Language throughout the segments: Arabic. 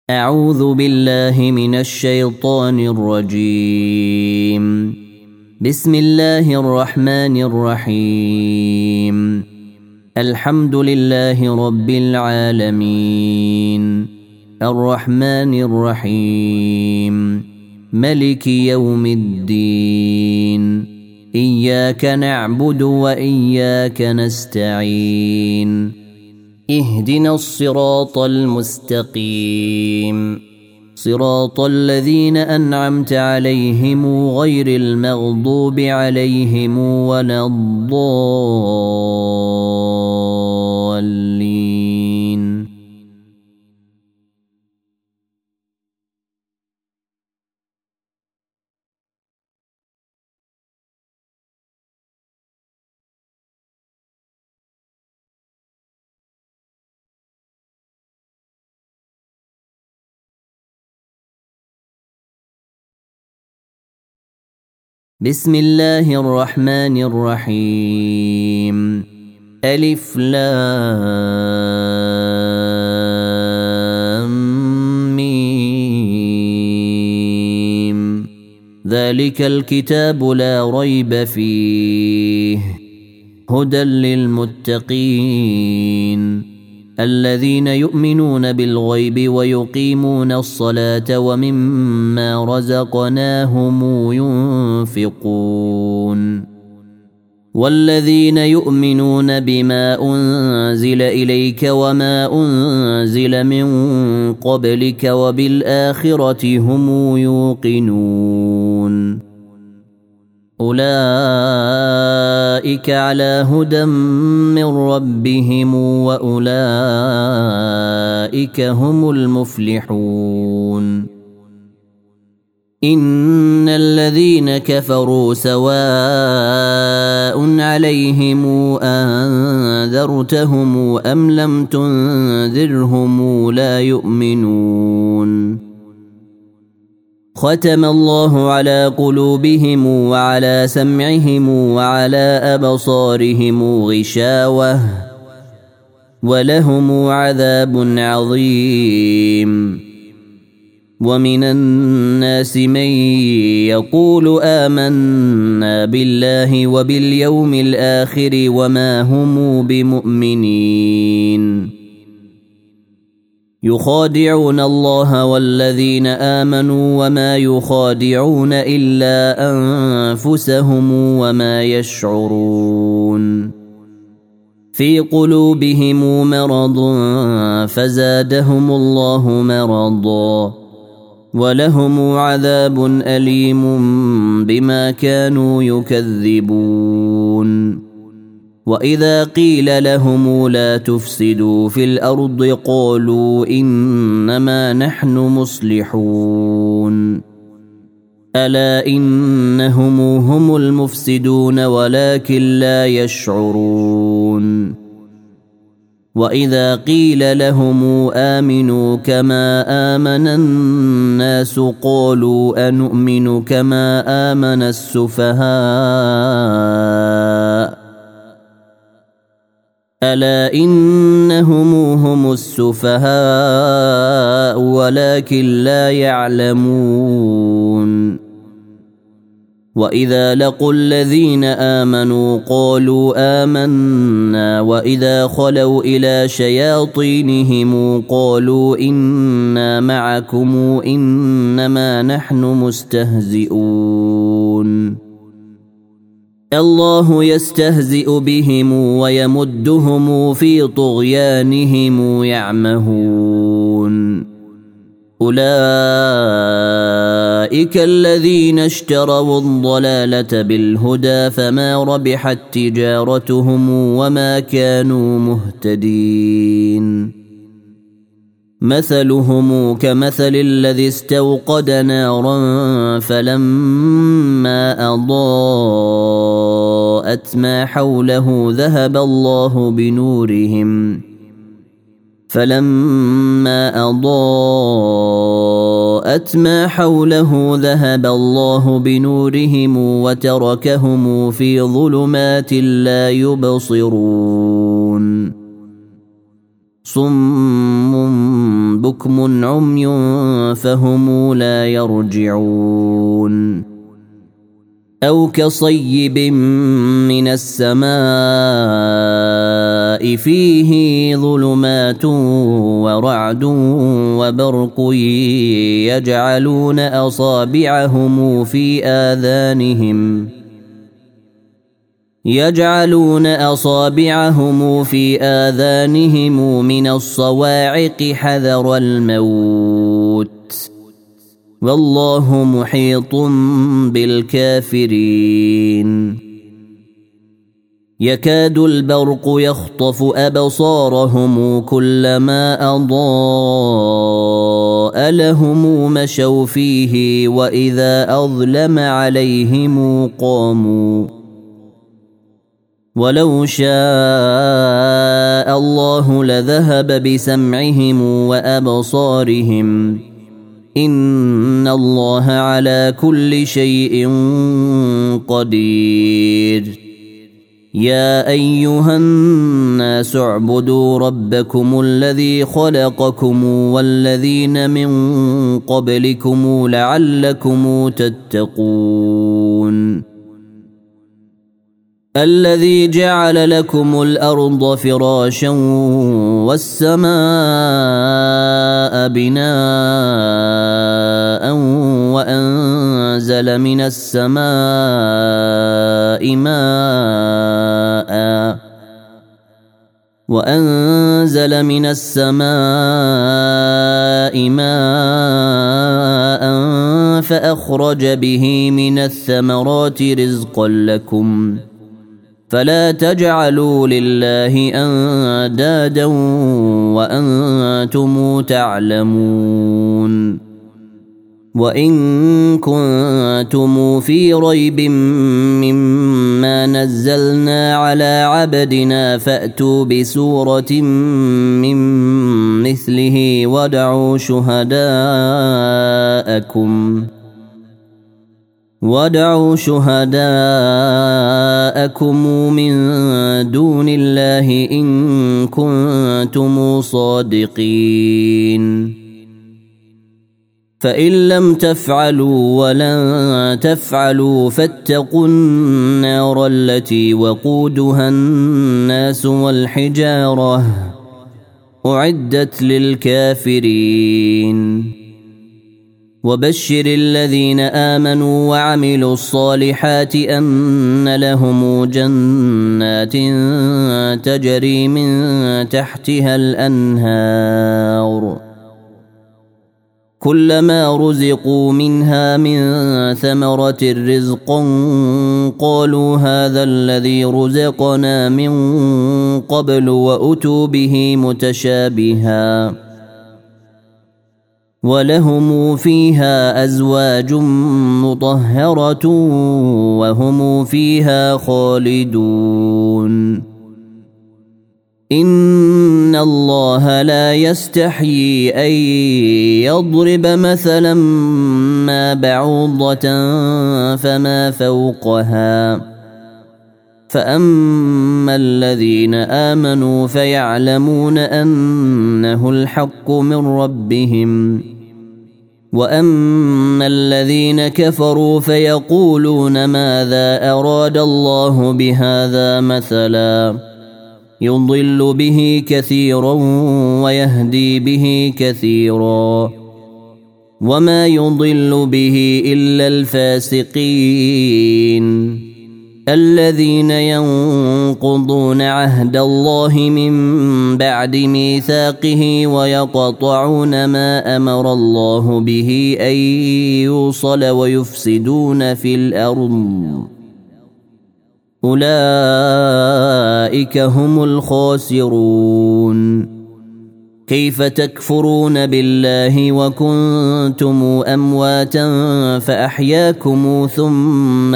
أعوذ بالله من الشيطان الرجيم. بسم الله الرحمن الرحيم. الحمد لله رب العالمين الرحمن الرحيم ملك يوم الدين إياك نعبد وإياك نستعين اهدنا الصراط المستقيم صراط الذين أنعمت عليهم غير المغضوب عليهم ولا الضالين. بسم الله الرحمن الرحيم. ألف لام ميم. ذلك الكتاب لا ريب فيه هدى للمتقين الذين يؤمنون بالغيب ويقيمون الصلاة ومما رزقناهم ينفقون والذين يؤمنون بما أنزل إليك وما أنزل من قبلك وبالآخرة هم يوقنون أولئك على هدى من ربهم وأولئك هم المفلحون. إن الذين كفروا سواء عليهم أنذرتهم أم لم تنذرهم لا يؤمنون. ختم الله على قلوبهم وعلى سمعهم وعلى أبصارهم غشاوة ولهم عذاب عظيم. ومن الناس من يقول آمنا بالله وباليوم الآخر وما هم بمؤمنين يخادعون الله والذين آمنوا وما يخادعون إلا أنفسهم وما يشعرون. في قلوبهم مرض فزادهم الله مرضا ولهم عذاب أليم بما كانوا يكذبون. وإذا قيل لهم لا تفسدوا في الأرض قالوا إنما نحن مصلحون ألا إنهم هم المفسدون ولكن لا يشعرون. وإذا قيل لهم آمنوا كما آمن الناس قالوا أنؤمن كما آمن السفهاء ألا إنهم هم السفهاء ولكن لا يعلمون. وإذا لقوا الذين آمنوا قالوا آمنا وإذا خلوا إلى شياطينهم قالوا إنا معكم إنما نحن مستهزئون. الله يستهزئ بهم ويمدهم في طغيانهم يعمهون. أولئك الذين اشتروا الضلالة بالهدى فما ربحت تجارتهم وما كانوا مهتدين. مثلهم كمثل الذي استوقد نارا فلما أضاءت ما حوله ذهب الله بنورهم وتركهم في ظلمات لا يبصرون. صم بكم عمي فهم لا يرجعون أو كصيب من السماء فيه ظلمات ورعد وبرق يجعلون أصابعهم في آذانهم من الصواعق حذر الموت والله محيط بالكافرين يكاد البرق يخطف أبصارهم كلما أضاء لهم مشوا فيه وإذا أظلم عليهم قاموا ولو شاء الله لذهب بسمعهم وأبصارهم إن الله على كل شيء قدير يا أيها الناس اعبدوا ربكم الذي خلقكم والذين من قبلكم لعلكم تتقون الذي جعل لكم الأرض فراشا والسماء بناء وأنزل من السماء ماء فأخرج به من الثمرات رزقا لكم فلا تجعلوا لله أندادا وأنتم تعلمون وإن كنتم في ريب مما نزلنا على عبدنا فأتوا بسورة من مثله وادعوا شهداءكم من دون الله إن كنتم صادقين فإن لم تفعلوا ولن تفعلوا فاتقوا النار التي وقودها الناس والحجارة أعدت للكافرين وبشر الذين آمنوا وعملوا الصالحات أن لهم جنات تجري من تحتها الأنهار كلما رزقوا منها من ثمرة رزقا قالوا هذا الذي رزقنا من قبل وأتوا به متشابها ولهم فيها أزواج مطهرة وهم فيها خالدون إن الله لا يستحيي أن يضرب مثلا ما بعوضة فما فوقها فأما الذين آمنوا فيعلمون أنه الحق من ربهم وأما الذين كفروا فيقولون ماذا أراد الله بهذا مثلا يضل به كثيرا ويهدي به كثيرا وما يضل به إلا الفاسقين الذين ينقضون عهد الله من بعد ميثاقه ويقطعون ما أمر الله به أن يوصل ويفسدون في الأرض أولئك هم الخاسرون كيف تكفرون بالله وكنتم أمواتا فأحياكم ثم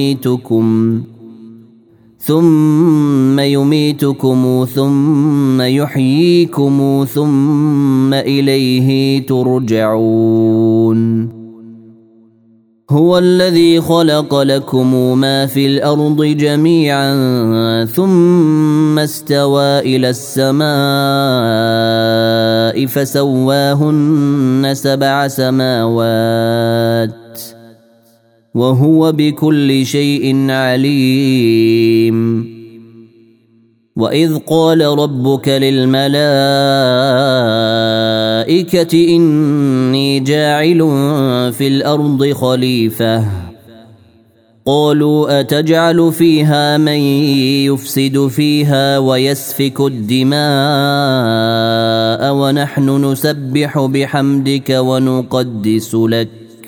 يميتكم ثم يحييكم ثم إليه ترجعون هو الذي خلق لكم ما في الأرض جميعا ثم استوى إلى السماء فسواهن 7 سماوات وهو بكل شيء عليم. وإذ قال ربك للملائكة إني جاعل في الأرض خليفة قالوا أتجعل فيها من يفسد فيها ويسفك الدماء ونحن نسبح بحمدك ونقدس لك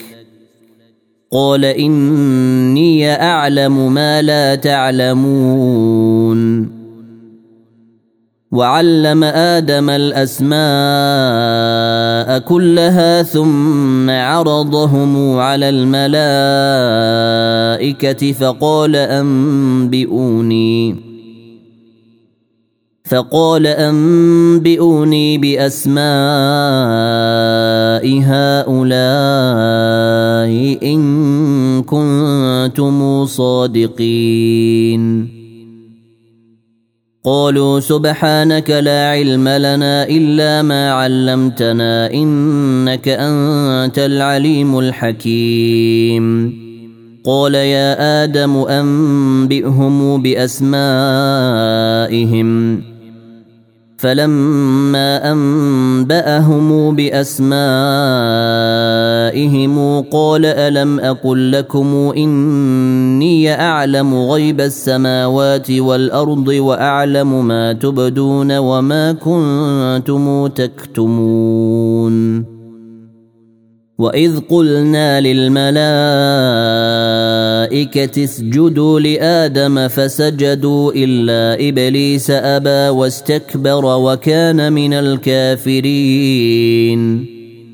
قال إني أعلم ما لا تعلمون. وعلم آدم الأسماء كلها ثم عرضهم على الملائكة فقال أنبئوني بأسماء هؤلاء إن كنتم صادقين. قالوا سبحانك لا علم لنا إلا ما علمتنا إنك أنت العليم الحكيم. قال يا آدم أنبئهم بأسمائهم فلما أنبأهم بأسمائهم قال ألم أقل لكم إني أعلم غيب السماوات والأرض وأعلم ما تبدون وما كنتم تكتمون. وإذ قلنا للملائكة اسجدوا لآدم فسجدوا إلا إبليس أبى واستكبر وكان من الكافرين.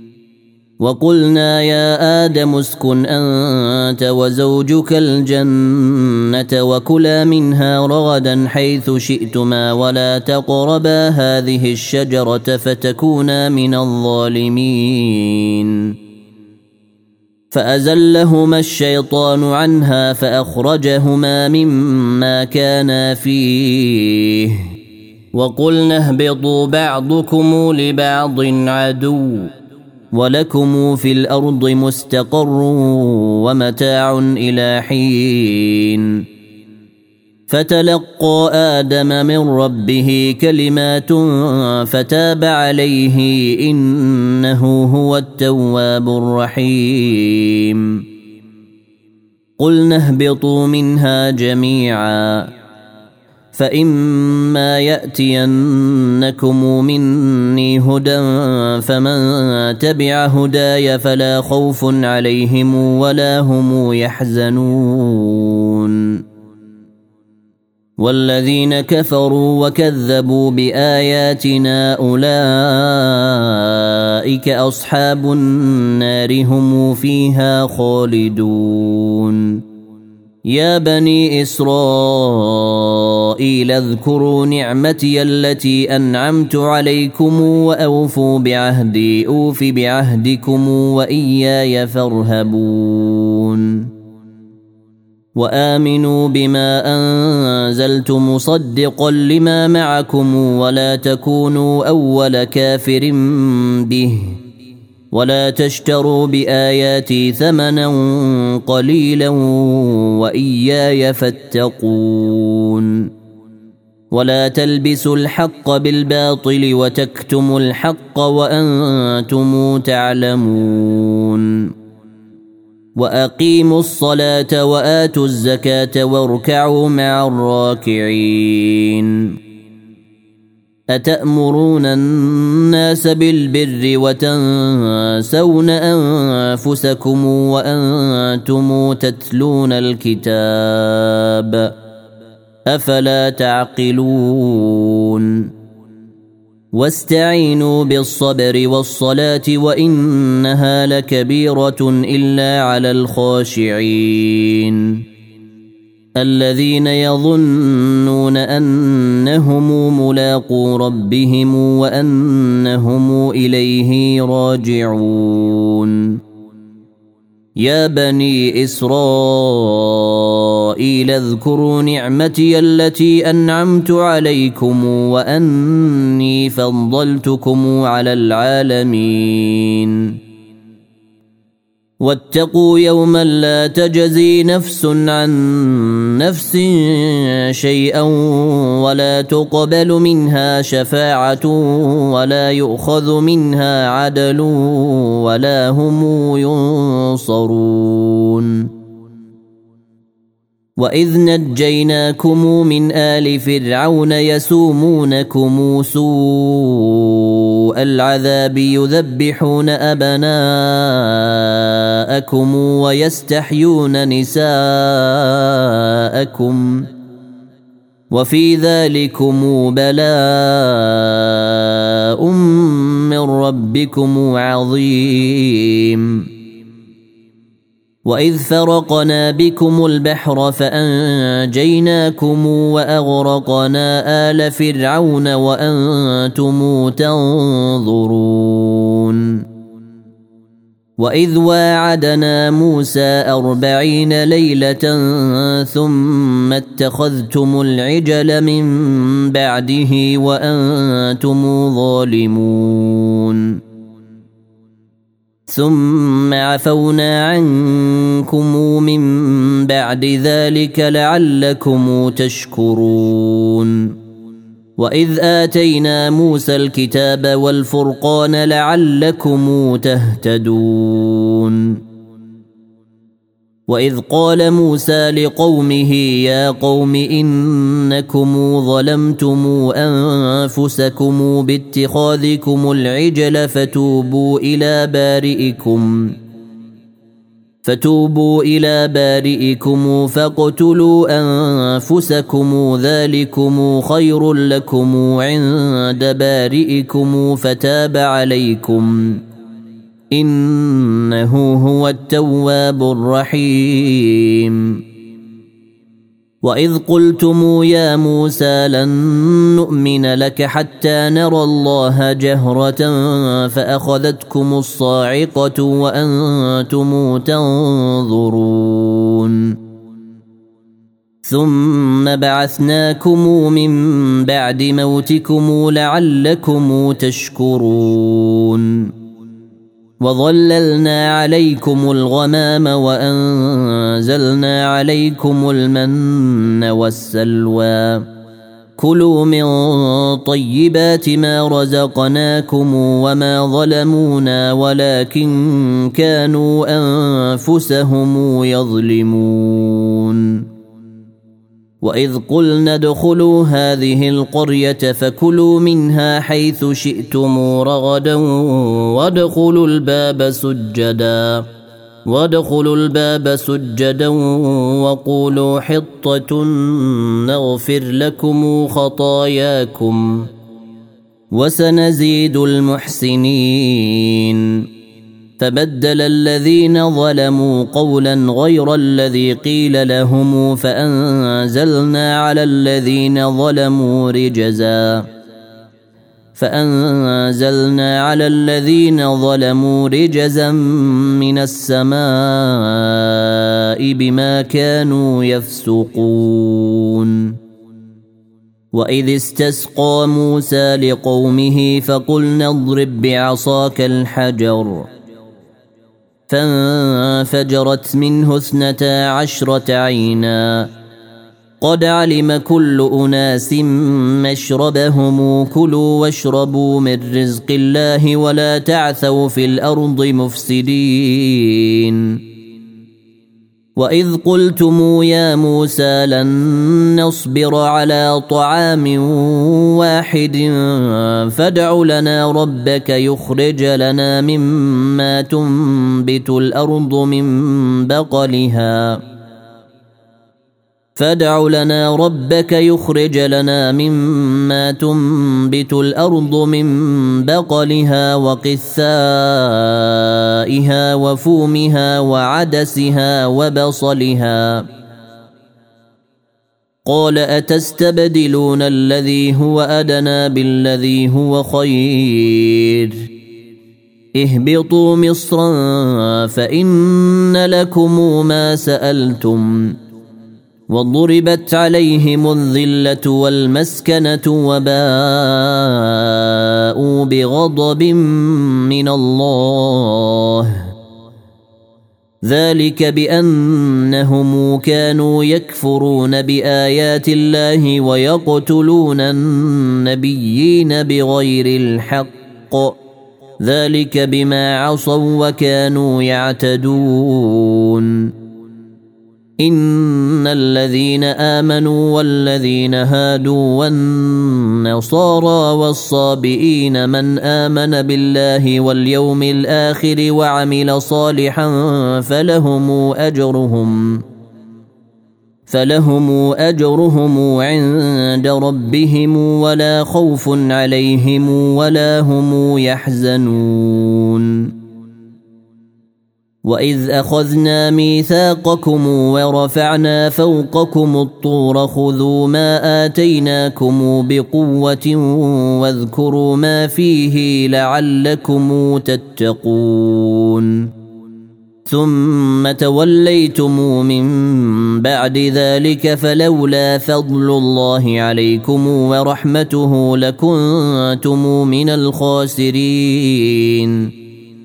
وقلنا يا آدم اسكن أنت وزوجك الجنة وكلا منها رغدا حيث شئتما ولا تقربا هذه الشجرة فتكونا من الظالمين. فأزلهما الشيطان عنها فأخرجهما مما كانا فيه وقلنا اهبطوا بعضكم لبعض عدو ولكم في الأرض مستقر ومتاع إلى حين. فتلقى آدم من ربه كلمات فتاب عليه إنه هو التواب الرحيم. قلنا اهبطوا منها جميعا فإما يأتينكم مني هدى فمن تبع هداي فلا خوف عليهم ولا هم يحزنون. والذين كفروا وكذبوا بآياتنا أولئك أصحاب النار هم فيها خالدون. يا بني إسرائيل اذكروا نعمتي التي أنعمت عليكم وأوفوا بعهدي أوف بعهدكم وإياي فارهبون. وآمنوا بما أنزلت مصدقا لما معكم ولا تكونوا أول كافر به ولا تشتروا بآياتي ثمنا قليلا وإياي فاتقون. ولا تلبسوا الحق بالباطل وتكتموا الحق وأنتم تعلمون. وأقيموا الصلاة وآتوا الزكاة واركعوا مع الراكعين. أتأمرون الناس بالبر وتنسون أنفسكم وأنتم تتلون الكتاب أفلا تعقلون. واستعينوا بالصبر والصلاة وإنها لكبيرة إلا على الخاشعين الذين يظنون أنهم ملاقو ربهم وأنهم إليه راجعون. يا بني إسرائيل اذكروا نعمتي التي أنعمت عليكم وأني فضلتكم على العالمين واتقوا يوما لا تجزي نفس عن نفس شيئا ولا تقبل منها شفاعة ولا يؤخذ منها عدل ولا هم ينصرون وإذ نجيناكم من آل فرعون يسومونكم سوء العذاب يذبحون أبناءكم ويستحيون نساءكم وفي ذلكم بلاء من ربكم عظيم وإذ فرقنا بكم البحر فأنجيناكم وأغرقنا آل فرعون وأنتم تنظرون وإذ واعدنا موسى 40 ليلة ثم اتخذتم العجل من بعده وأنتم ظالمون ثم عفونا عنكم من بعد ذلك لعلكم تشكرون وإذ آتينا موسى الكتاب والفرقان لعلكم تهتدون وإذ قال موسى لقومه يا قوم إنكم ظلمتم أنفسكم باتخاذكم العجل فتوبوا إلى بارئكم فاقتلوا أنفسكم ذلكم خير لكم عند بارئكم فتاب عليكم إنه هو التواب الرحيم وإذ قلتم يا موسى لن نؤمن لك حتى نرى الله جهرة فأخذتكم الصاعقة وأنتم تنظرون ثم بعثناكم من بعد موتكم لعلكم تشكرون وظللنا عليكم الغمام وأنزلنا عليكم المن والسلوى كلوا من طيبات ما رزقناكم وما ظلمونا ولكن كانوا أنفسهم يظلمون وإذ قلنا ادخلوا هذه القرية فكلوا منها حيث شئتم رغدا وادخلوا الباب سجدا وقولوا حطة نغفر لكم خطاياكم وسنزيد المحسنين فبدل الذين ظلموا قولا غير الذي قيل لهم فأنزلنا على الذين ظلموا رجزا من السماء بما كانوا يفسقون وإذ استسقى موسى لقومه فقلنا اضرب بعصاك الحجر فانفجرت منه 12 عينا قد علم كل أناس مشربهم كلوا واشربوا من رزق الله ولا تعثوا في الأرض مفسدين وإذ قلتم يا موسى لن نصبر على طعام واحد فادع لنا ربك يخرج لنا مما تنبت الأرض من بقلها وقثائها وفومها وعدسها وبصلها قال أتستبدلون الذي هو أدنى بالذي هو خير اهبطوا مصرا فإن لكم ما سألتم وضربت عليهم الذلة والمسكنة وباءوا بغضب من الله ذلك بأنهم كانوا يكفرون بآيات الله ويقتلون النبيين بغير الحق ذلك بما عصوا وكانوا يعتدون إن الذين آمنوا والذين هادوا والنصارى والصابئين من آمن بالله واليوم الآخر وعمل صالحا فلهم أجرهم عند ربهم ولا خوف عليهم ولا هم يحزنون وإذ أخذنا ميثاقكم ورفعنا فوقكم الطور خذوا ما آتيناكم بقوة واذكروا ما فيه لعلكم تتقون ثم توليتم من بعد ذلك فلولا فضل الله عليكم ورحمته لكنتم من الخاسرين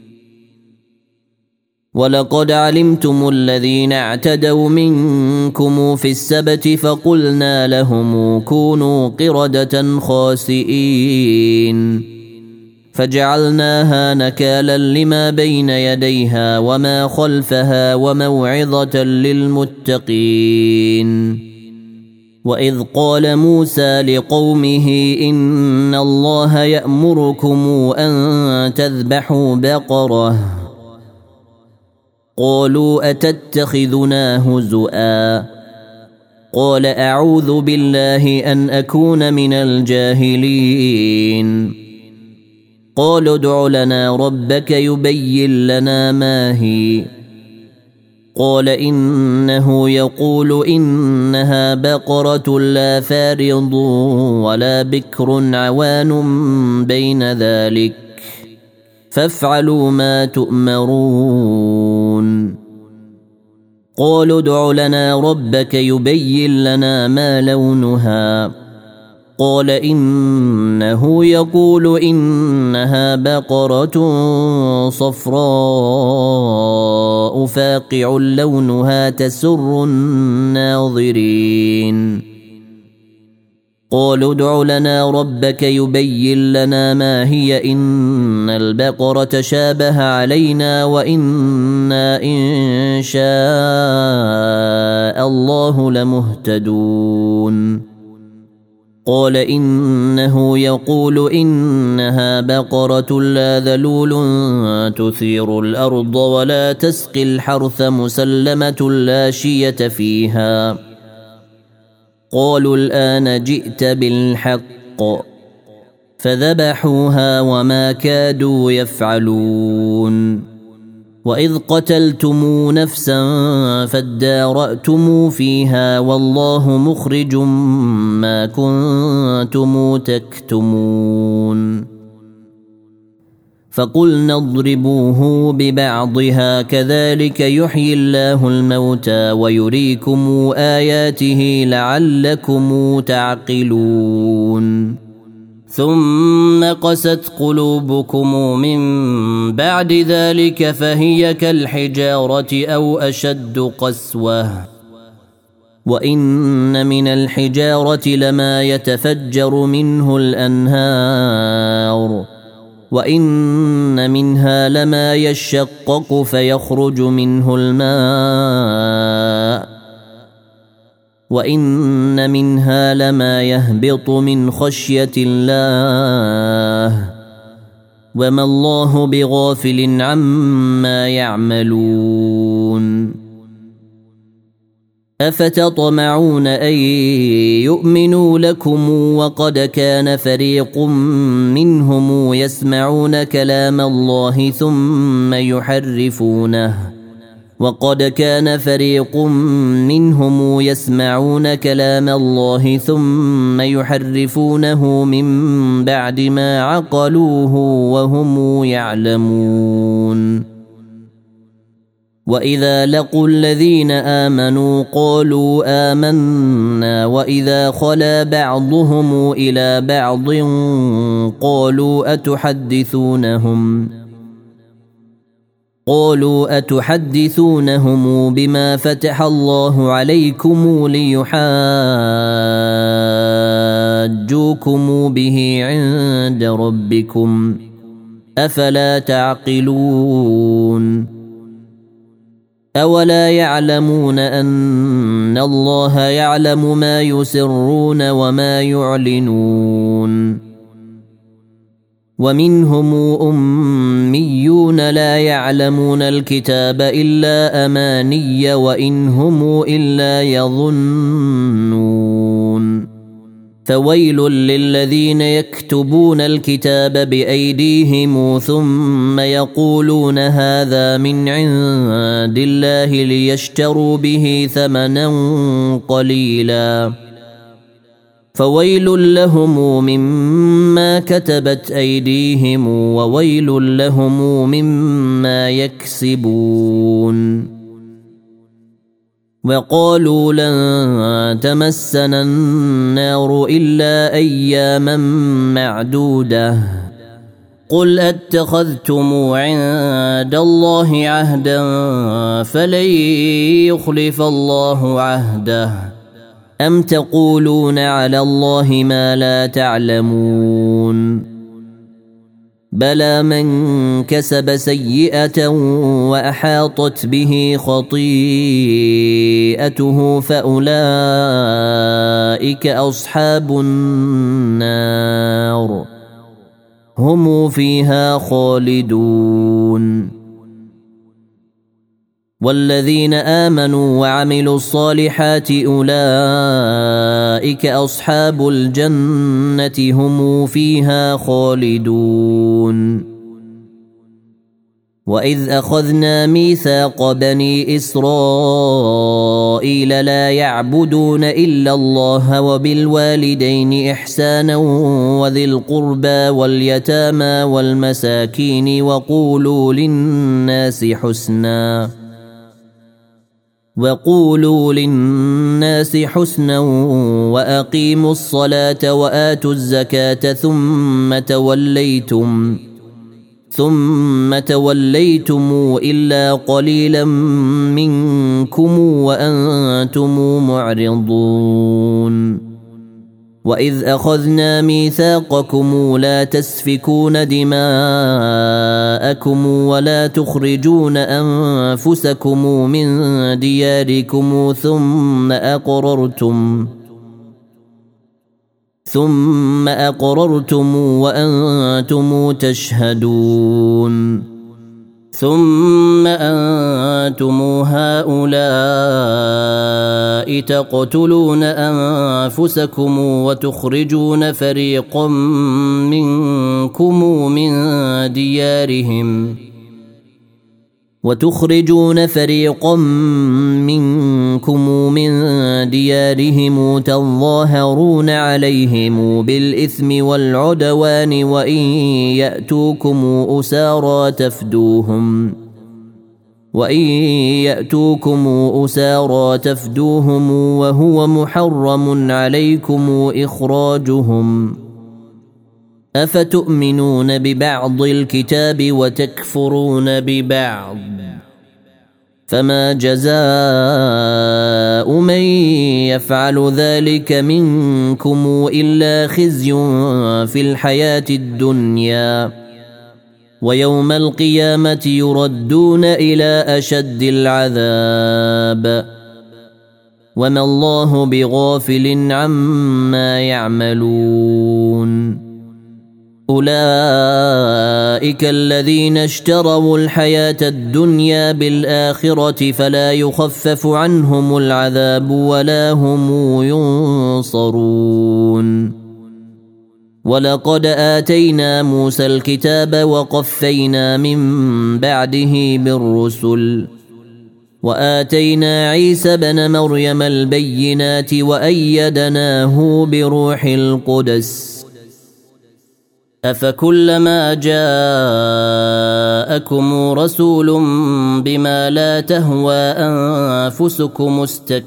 ولقد علمتم الذين اعتدوا منكم في السبت فقلنا لهم كونوا قردة خاسئين فجعلناها نكالا لما بين يديها وما خلفها وموعظة للمتقين وإذ قال موسى لقومه إن الله يأمركم أن تذبحوا بقرة قالوا أتتخذنا هزؤا قال أعوذ بالله أن أكون من الجاهلين قالوا ادع لنا ربك يبين لنا ما هي قال إنه يقول إنها بقرة لا فارض ولا بكر عوان بين ذلك فافعلوا ما تؤمرون قالوا ادع لنا ربك يبين لنا ما لونها قال إنه يقول إنها بقرة صفراء فاقع لونها تسر الناظرين قالوا ادع لنا ربك يبين لنا ما هي إن البقرة شابه علينا وإنا إن شاء الله لمهتدون قال إنه يقول إنها بقرة لا ذلول تثير الأرض ولا تسقي الحرث مسلمة لا شية فيها قالوا الآن جئت بالحق فذبحوها وما كادوا يفعلون وإذ قتلتم نفسا فادارأتم فيها والله مخرج ما كنتم تكتمون فقلنا اضربوه ببعضها كذلك يحيي الله الموتى ويريكم آياته لعلكم تعقلون ثم قست قلوبكم من بعد ذلك فهي كالحجارة أو أشد قسوة وإن من الحجارة لما يتفجر منه الأنهار وإن منها لما يشقق فيخرج منه الماء وإن منها لما يهبط من خشية الله وما الله بغافل عما يعملون أفتطمعون أن يؤمنوا لكم وقد كان فريق منهم يسمعون كلام الله ثم يحرفونه وقد كان فريق منهم يسمعون كلام الله ثم يحرفونه من بعد ما عقلوه وهم يعلمون وإذا لقوا الذين آمنوا قالوا آمنا وإذا خلا بعضهم إلى بعض قالوا أتحدثونهم بما فتح الله عليكم ليحاجوكم به عند ربكم أفلا تعقلون أولا يعلمون أن الله يعلم ما يسرون وما يعلنون ومنهم أميون لا يعلمون الكتاب إلا أماني وإن هم إلا يظنون فويل للذين يكتبون الكتاب بأيديهم ثم يقولون هذا من عند الله ليشتروا به ثمنا قليلا فويل لهم مما كتبت أيديهم وويل لهم مما يكسبون وقالوا لن تمسنا النار إلا أياما معدودة قل أتخذتم عند الله عهدا فلن يخلف الله عهده أم تقولون على الله ما لا تعلمون بلى من كسب سيئة وأحاطت به خطيئته فأولئك أصحاب النار هم فيها خالدون والذين آمنوا وعملوا الصالحات أولئك أصحاب الجنة هم فيها خالدون وإذ أخذنا ميثاق بني إسرائيل لا يعبدون إلا الله وبالوالدين إحسانا وذي القربى واليتامى والمساكين وقولوا للناس حسنا وأقيموا الصلاة وآتوا الزكاة ثم توليتم إلا قليلا منكم وأنتم معرضون وإذ أخذنا ميثاقكم لا تسفكون دماءكم ولا تخرجون أنفسكم من دياركم ثم أقررتم وأنتم تشهدون ثم أنتم هؤلاء تقتلون أنفسكم وتخرجون فريقا منكم من ديارهم تظاهرون عليهم بالإثم والعدوان وإن يأتوكم أسارى تفدوهم وهو محرم عليكم إخراجهم أفتؤمنون ببعض الكتاب وتكفرون ببعض فما جزاء من يفعل ذلك منكم إلا خزي في الحياة الدنيا ويوم القيامة يردون إلى أشد العذاب وما الله بغافل عما يعملون أولئك الذين اشتروا الحياة الدنيا بالآخرة فلا يخفف عنهم العذاب ولا هم ينصرون ولقد آتينا موسى الكتاب وقفينا من بعده بالرسل وآتينا عيسى بن مريم البينات وأيدناه بروح القدس أفكلما جاءكم رسول بما لا تهوى أنفسكم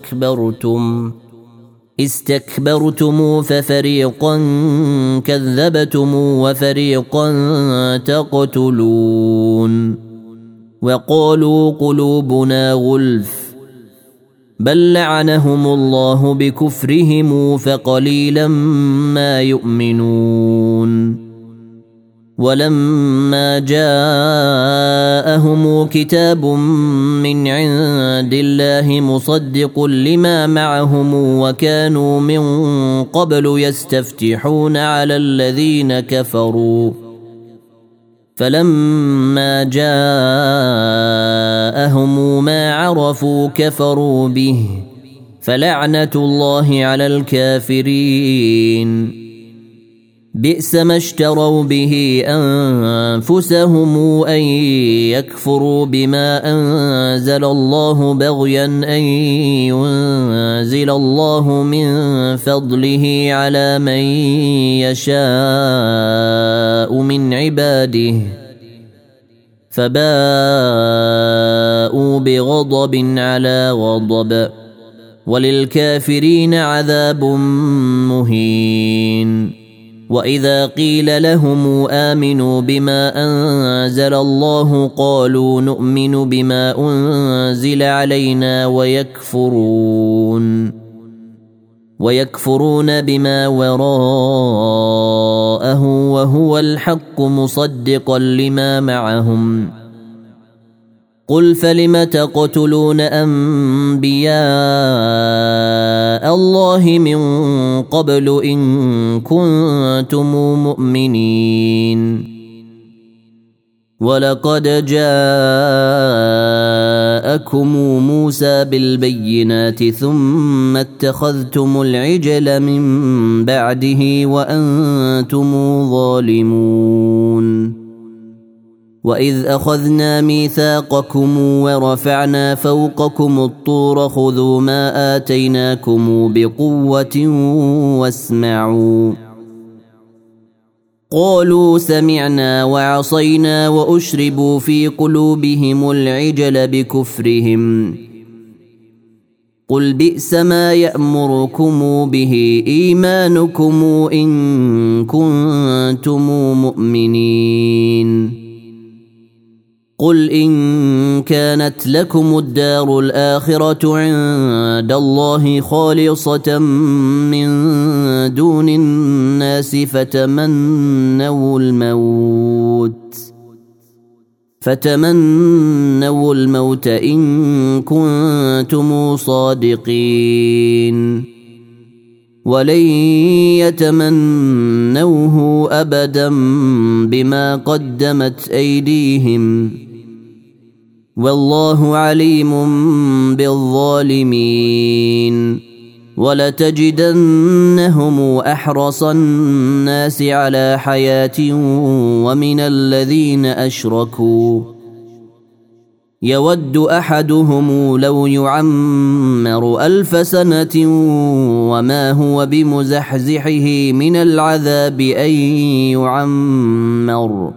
استكبرتم ففريقا كذبتم وفريقا تقتلون وقالوا قلوبنا غلف بل لعنهم الله بكفرهم فقليلا ما يؤمنون ولما جاءهم كتاب من عند الله مصدق لما معهم وكانوا من قبل يستفتحون على الذين كفروا فلما جاءهم ما عرفوا كفروا به فلعنة الله على الكافرين بئس ما اشتروا به أنفسهم أن يكفروا بما أنزل الله بغيا أن ينزل الله من فضله على من يشاء من عباده فباءوا بغضب على غضب وللكافرين عذاب مهين وإذا قيل لهم آمنوا بما أنزل الله قالوا نؤمن بما أنزل علينا ويكفرون بما وراءه وهو الحق مصدقا لما معهم قل فلم تقتلون أنبياء الله من قبل إن كنتم مؤمنين ولقد جاءكم موسى بالبينات ثم اتخذتم العجل من بعده وأنتم ظالمون وإذ أخذنا ميثاقكم ورفعنا فوقكم الطور خذوا ما آتيناكم بقوة واسمعوا قالوا سمعنا وعصينا وأشربوا في قلوبهم العجل بكفرهم قل بئس ما يأمركم به إيمانكم إن كنتم مؤمنين قل إن كانت لكم الدار الآخرة عند الله خالصة من دون الناس فتمنوا الموت إن كنتم صادقين ولن يتمنوه أبدا بما قدمت أيديهم والله عليم بالظالمين ولتجدنهم أحرص الناس على حياة ومن الذين أشركوا يود أحدهم لو يعمر 1000 سنة وما هو بمزحزحه من العذاب أن يعمر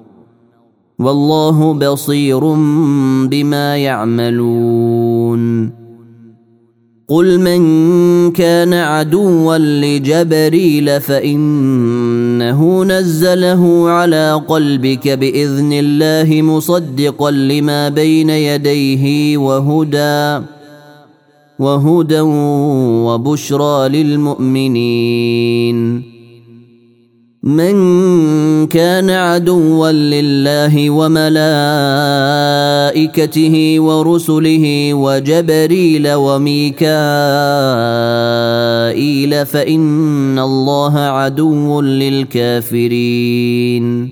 والله بصير بما يعملون قل من كان عدوا لجبريل فإنه نزله على قلبك بإذن الله مصدقا لما بين يديه وهدى وبشرى للمؤمنين من كان عدوا لله وملائكته ورسله وجبريل وميكائيل فإن الله عدو للكافرين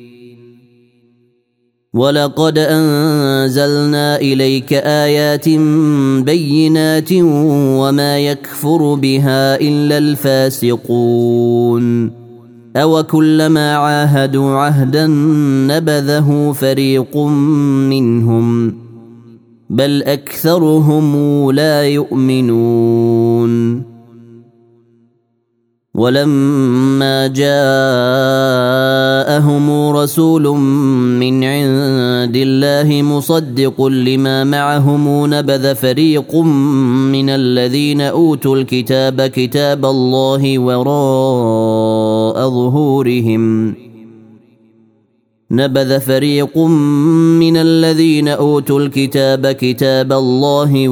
ولقد أنزلنا إليك آيات بينات وما يكفر بها إلا الفاسقون أوكلما عاهدوا عهدا نبذه فريق منهم بل أكثرهم لا يؤمنون ولما جاءهم رسول من عند الله مصدق لما معهم نبذ فريق من الذين أوتوا الكتاب كتاب الله وراء ظهورهم نبذ فريق من الذين أوتوا الكتاب كتاب الله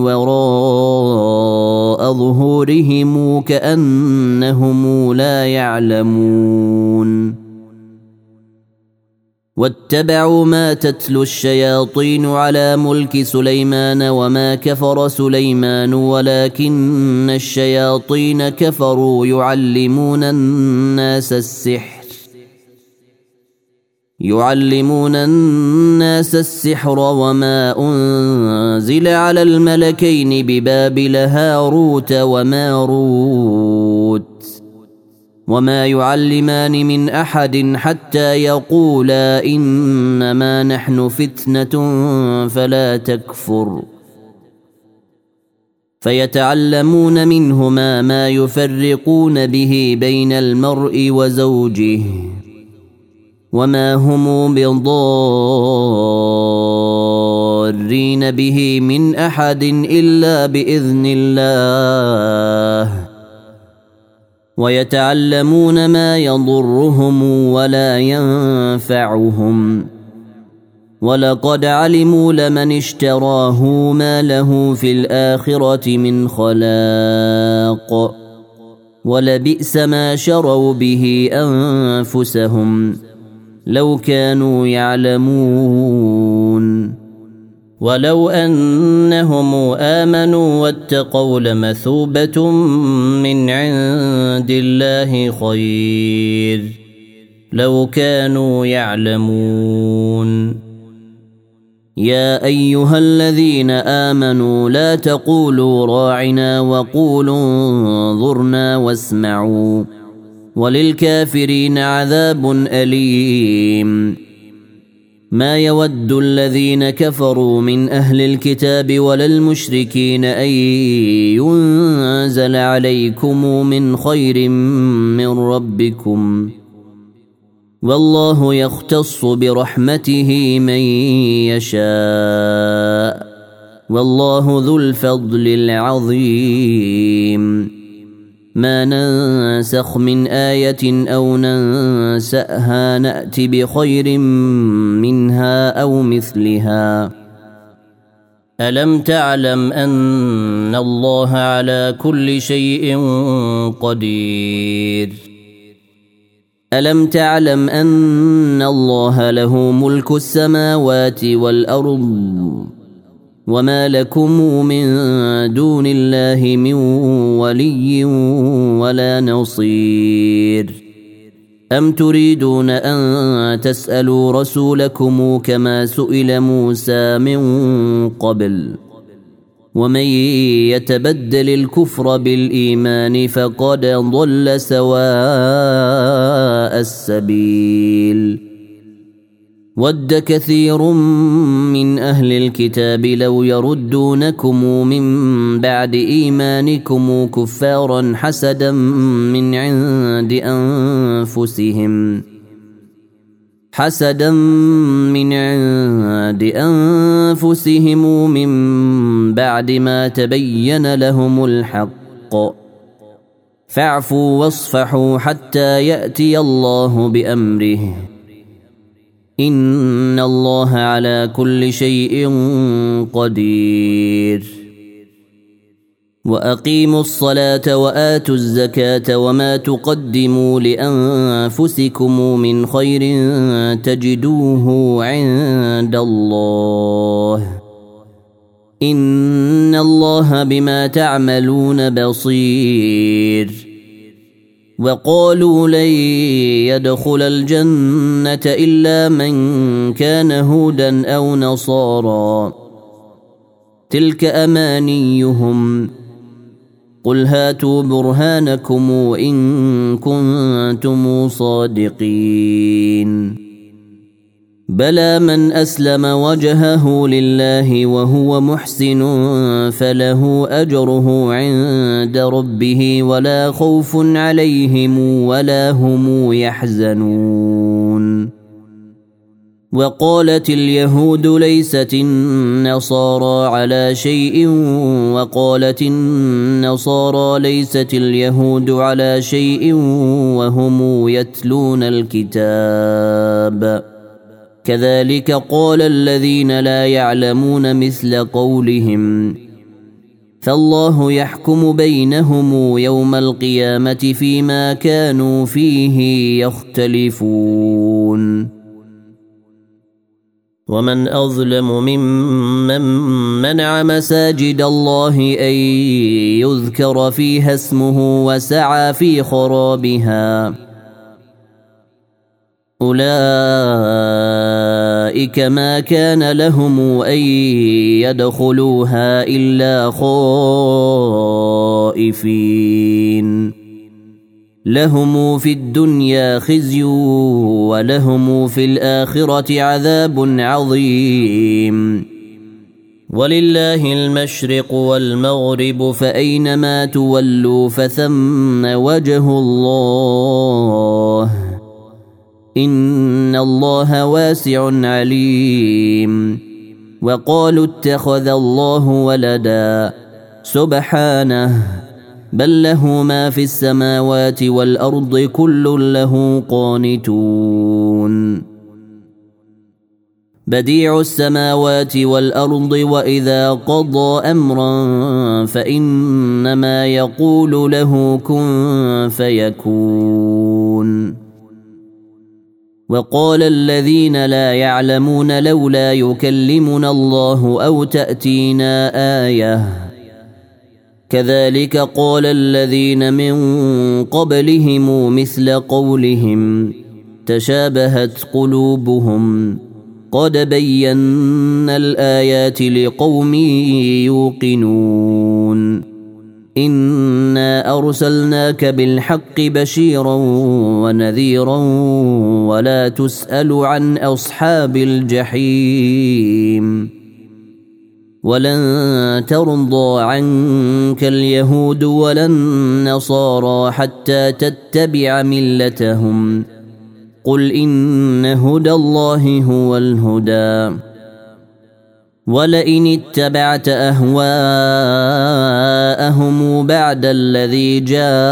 وراء ظهورهم كأنهم لا يعلمون واتبعوا ما تتلو الشياطين على ملك سليمان وما كفر سليمان ولكن الشياطين كفروا يعلمون الناس السحر وما أنزل على الملكين ببابل هاروت وماروت وما يعلمان من أحد حتى يقولا إنما نحن فتنة فلا تكفر فيتعلمون منهما ما يفرقون به بين المرء وزوجه وما هم بضارين به من أحد إلا بإذن الله ويتعلمون ما يضرهم ولا ينفعهم ولقد علموا لمن اشتراه ما له في الآخرة من خلاق ولبئس ما شروا به أنفسهم لو كانوا يعلمون ولو أنهم آمنوا واتقوا لمثوبة من عند الله خير لو كانوا يعلمون يا أيها الذين آمنوا لا تقولوا راعنا وقولوا انظرنا واسمعوا وللكافرين عذاب أليم ما يود الذين كفروا من أهل الكتاب ولا المشركين أن ينزل عليكم من خير من ربكم والله يختص برحمته من يشاء والله ذو الفضل العظيم ما ننسخ من آية أو ننسأها نأت بخير منها أو مثلها ألم تعلم أن الله على كل شيء قدير ألم تعلم أن الله له ملك السماوات والأرض وما لكم من دون الله من ولي ولا نصير أم تريدون أن تسألوا رسولكم كما سئل موسى من قبل ومن يتبدل الكفر بالإيمان فقد ضل سواء السبيل ود كثير من أهل الكتاب لو يردونكم من بعد إيمانكم كفارا حسدا من عند أنفسهم من بعد ما تبين لهم الحق فاعفوا واصفحوا حتى يأتي الله بأمره إن الله على كل شيء قدير وأقيموا الصلاة وآتوا الزكاة وما تقدموا لأنفسكم من خير تجدوه عند الله إن الله بما تعملون بصير وقالوا لن يدخل الجنة إلا من كان هودا أو نصارى تلك أمانيهم قل هاتوا برهانكم إن كنتم صادقين بلى من أسلم وجهه لله وهو محسن فله أجره عند ربه ولا خوف عليهم ولا هم يحزنون. وقالت اليهود ليست النصارى على شيء وقالت النصارى ليست اليهود على شيء وهم يتلون الكتاب كذلك قال الذين لا يعلمون مثل قولهم فالله يحكم بينهم يوم القيامة فيما كانوا فيه يختلفون. ومن أظلم ممن منع مساجد الله أن يذكر فيها اسمه وسعى في خرابها أولئك ما كان لهم أن يدخلوها إلا خائفين لهم في الدنيا خزي ولهم في الآخرة عذاب عظيم. ولله المشرق والمغرب فأينما تولوا فثم وجه الله إن الله واسع عليم. وقالوا اتخذ الله ولدا سبحانه بل له ما في السماوات والأرض كل له قانتون. بديع السماوات والأرض وإذا قضى أمرا فإنما يقول له كن فيكون. وقال الذين لا يعلمون لولا يكلمنا الله أو تأتينا آية كذلك قال الذين من قبلهم مثل قولهم تشابهت قلوبهم قد بينا الآيات لقوم يوقنون. إنا أرسلناك بالحق بشيرا ونذيرا ولا تسأل عن أصحاب الجحيم. ولن ترضى عنك اليهود ولا النصارى حتى تتبع ملتهم قل إن هدى الله هو الهدى ولئن اتبعت أهواءهم بعد الذي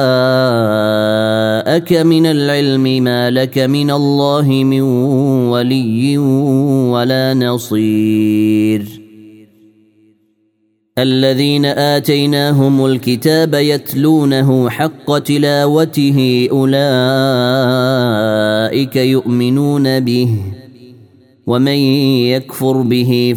جاءك من العلم ما لك من الله من ولي ولا نصير. الذين آتيناهم الكتاب يتلونه حق تلاوته أولئك يؤمنون به ومن يكفر به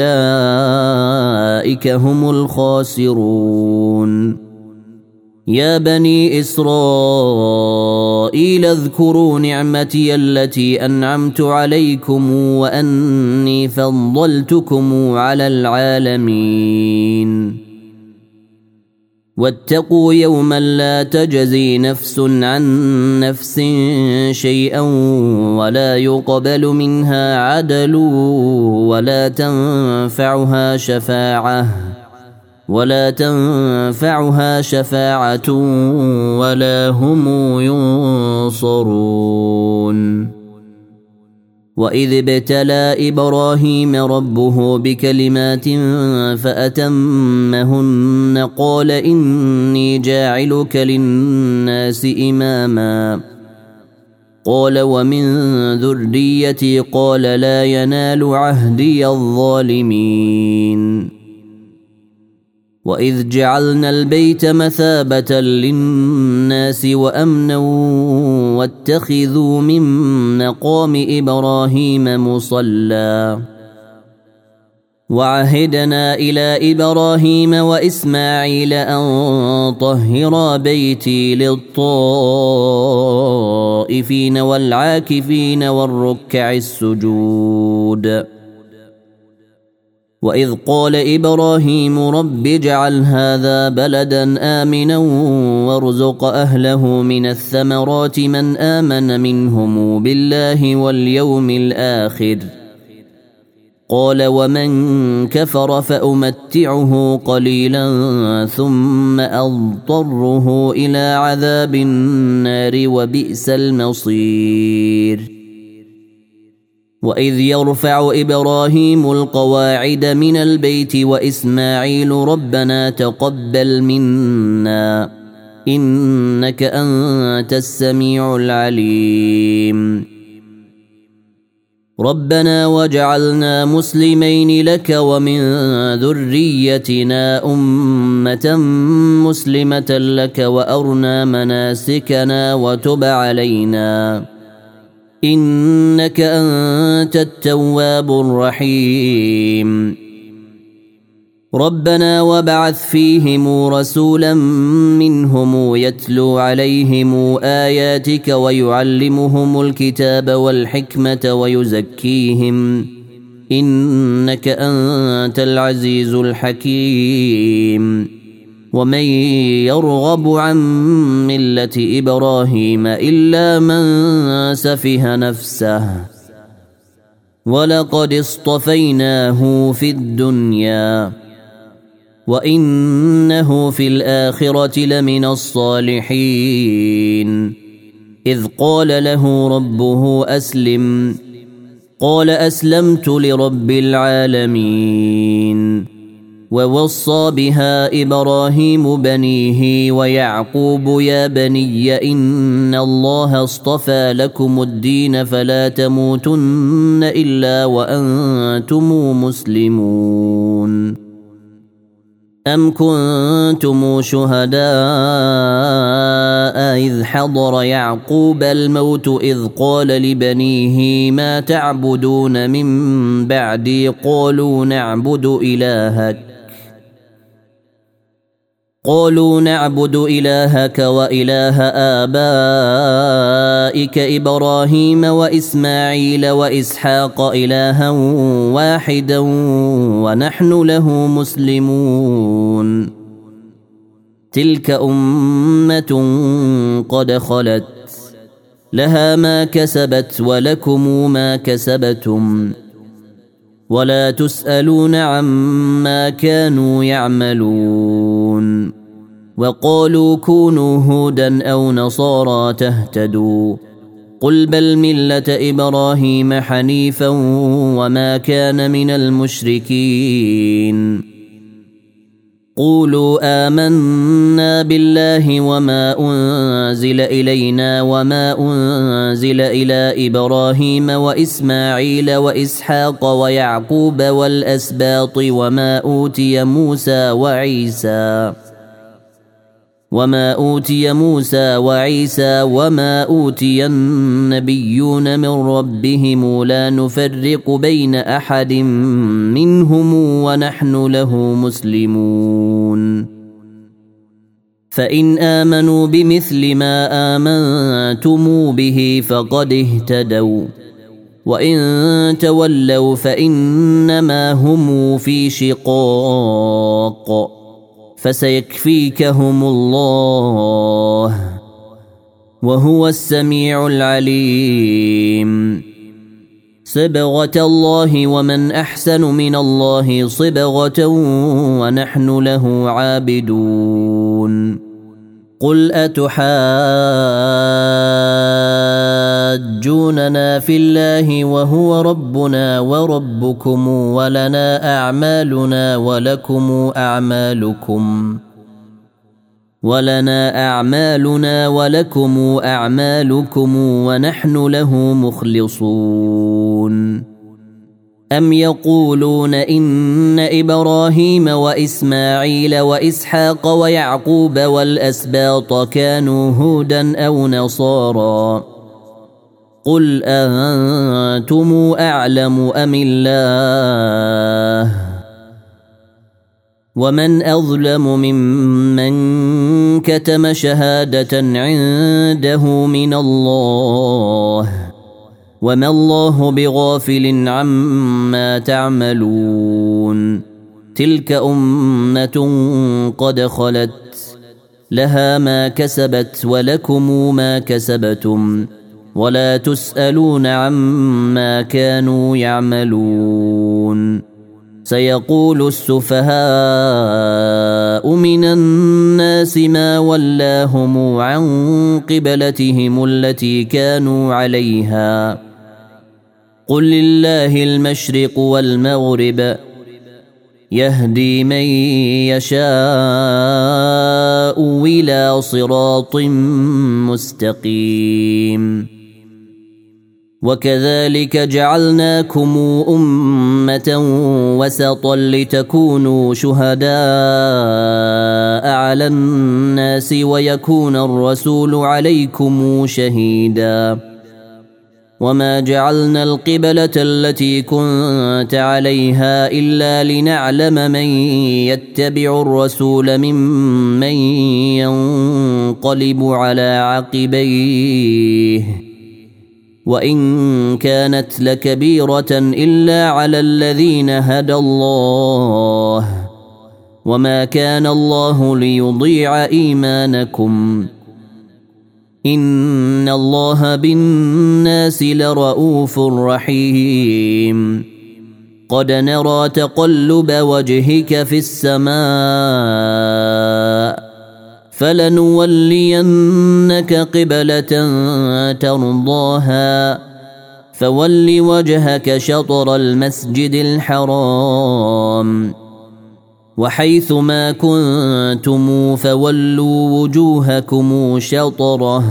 فأولئك هم الخاسرون. يا بني إسرائيل اذكروا نعمتي التي أنعمت عليكم وأني فضلتكم على العالمين. واتقوا يوما لا تجزي نفس عن نفس شيئا ولا يقبل منها عدل ولا تنفعها شفاعة ولا هم ينصرون. وإذ ابتلى إبراهيم ربه بكلمات فأتمهن قال إني جاعلك للناس إماما قال ومن ذريتي قال لا ينال عهدي الظالمين. وإذ جعلنا البيت مثابة للناس وأمنا واتخذوا من مقام إبراهيم مصلى وعهدنا إلى إبراهيم وإسماعيل أن طهرا بيتي للطائفين والعاكفين والركع السجود. وإذ قال إبراهيم رب اجعل هذا بلدا آمنا وارزق أهله من الثمرات من آمن منهم بالله واليوم الآخر قال ومن كفر فأمتعه قليلا ثم أضطره إلى عذاب النار وبئس المصير وإذ يرفع إبراهيم القواعد من البيت وإسماعيل ربنا تقبل منا إنك أنت السميع العليم ربنا واجعلنا مسلمين لك ومن ذريتنا أمة مسلمة لك وأرنا مناسكنا وتب علينا إنك أنت التواب الرحيم ربنا وابعث فيهم رسولا منهم يتلو عليهم آياتك ويعلمهم الكتاب والحكمة ويزكيهم إنك أنت العزيز الحكيم ومن يرغب عن ملة إبراهيم إلا من سفه نفسه ولقد اصطفيناه في الدنيا وإنه في الآخرة لمن الصالحين إذ قال له ربه أسلم قال أسلمت لرب العالمين ووصى بها إبراهيم بنيه ويعقوب يا بني إن الله اصطفى لكم الدين فلا تموتن إلا وأنتم مسلمون أم كنتم شهداء إذ حضر يعقوب الموت إذ قال لبنيه ما تعبدون من بعدي قالوا نعبد إلهك وإله آبائك إبراهيم وإسماعيل وإسحاق إلها واحدا ونحن له مسلمون تلك أمة قد خلت لها ما كسبت ولكم ما كسبتم ولا تسألون عما كانوا يعملون وقالوا كونوا هودا أو نصارى تهتدوا قل بل ملة إبراهيم حنيفا وما كان من المشركين قولوا آمنا بالله وما أنزل إلينا وما أنزل إلى إبراهيم وإسماعيل وإسحاق ويعقوب والأسباط وما أوتي موسى وعيسى وما أوتي النبيون من ربهم لا نفرق بين أحد منهم ونحن له مسلمون فإن آمنوا بمثل ما آمنتم به فقد اهتدوا وإن تولوا فإنما هم في شقاق فسيكفيكهم الله وهو السميع العليم صبغة الله ومن أحسن من الله صبغة ونحن له عابدون قل أتحاجوننا في الله وهو ربنا وربكم ولنا أعمالنا ولكم أعمالكم ونحن له مخلصون أم يقولون إن إبراهيم وإسماعيل وإسحاق ويعقوب والأسباط كانوا هودا أو نصارى قل أنتم أعلم أم الله ومن أظلم ممن كتم شهادة عنده من الله وما الله بغافل عما تعملون تلك أمة قد خلت لها ما كسبت ولكم ما كسبتم ولا تسألون عما كانوا يعملون سيقول السفهاء من الناس ما ولاهم عن قبلتهم التي كانوا عليها قل لله المشرق والمغرب يهدي من يشاء إلى صراط مستقيم وكذلك جعلناكم أمة وسطا لتكونوا شهداء على الناس ويكون الرسول عليكم شهيدا وما جعلنا القبلة التي كنت عليها إلا لنعلم من يتبع الرسول ممن ينقلب على عقبيه وإن كانت لكبيرة إلا على الذين هدى الله وما كان الله ليضيع إيمانكم إن الله بالناس لرؤوف رحيم قد نرى تقلب وجهك في السماء فلنولينك قبلة ترضاها فول وجهك شطر المسجد الحرام وحيث ما كنتم فولوا وجوهكم شطره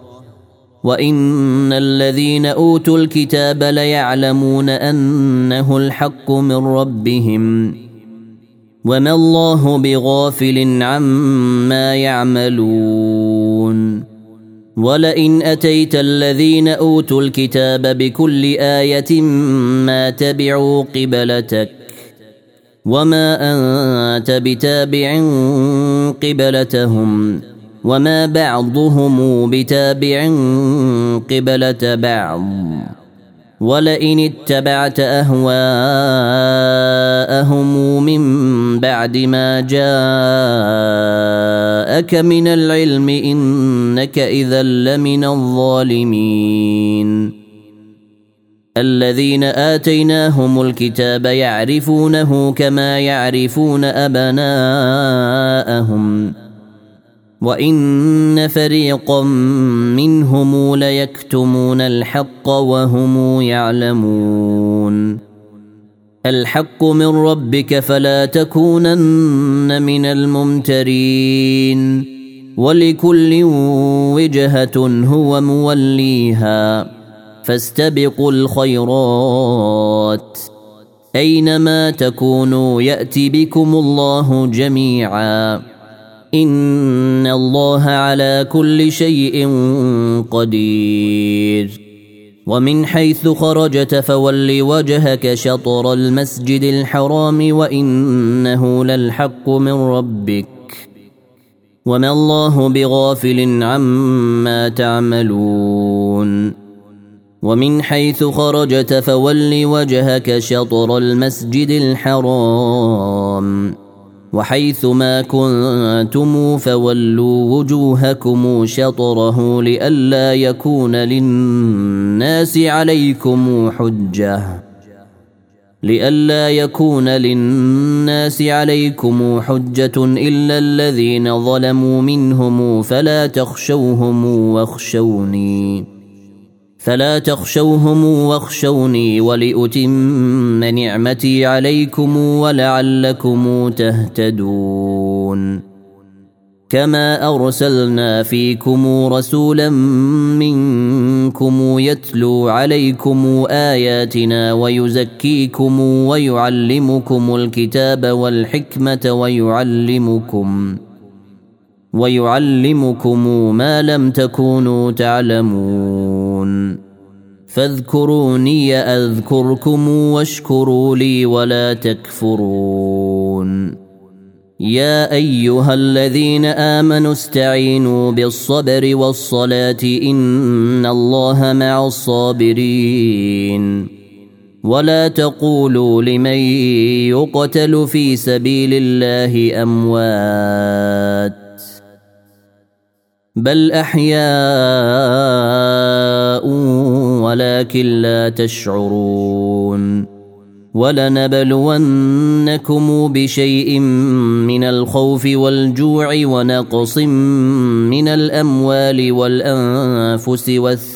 وإن الذين أوتوا الكتاب ليعلمون أنه الحق من ربهم وما الله بغافل عما يعملون ولئن أتيت الذين أوتوا الكتاب بكل آية ما تبعوا قبلتك وما أنت بتابع قبلتهم وما بعضهم بتابع قبلة بعض ولئن اتبعت أهواءهم من بعد ما جاءك من العلم إنك إذا لمن الظالمين الذين آتيناهم الكتاب يعرفونه كما يعرفون أبناءهم وإن فريقا منهم ليكتمون الحق وهم يعلمون الحق من ربك فلا تكونن من الممترين ولكل وجهة هو موليها فاستبقوا الخيرات أينما تكونوا يأتي بكم الله جميعا إن الله على كل شيء قدير ومن حيث خرجت فول وجهك شطر المسجد الحرام وإنه للحق من ربك وما الله بغافل عما تعملون ومن حيث خرجت فول وجهك شطر المسجد الحرام وحيث ما كنتم فولوا وجوهكم شطره لئلا يكون للناس عليكم حجة إلا الذين ظلموا منهم فلا تخشوهم واخشوني ولأتم نعمتي عليكم ولعلكم تهتدون كما أرسلنا فيكم رسولا منكم يتلو عليكم آياتنا ويزكيكم ويعلمكم الكتاب والحكمة ويعلمكم ما لم تكونوا تعلمون فاذكروني أذكركم واشكروا لي ولا تكفرون يا أيها الذين آمنوا استعينوا بالصبر والصلاة إن الله مع الصابرين ولا تقولوا لمن يقتل في سبيل الله أموات بل أحياء ولكن لا تشعرون ولنبلونكم بشيء من الخوف والجوع ونقص من الأموال والأنفس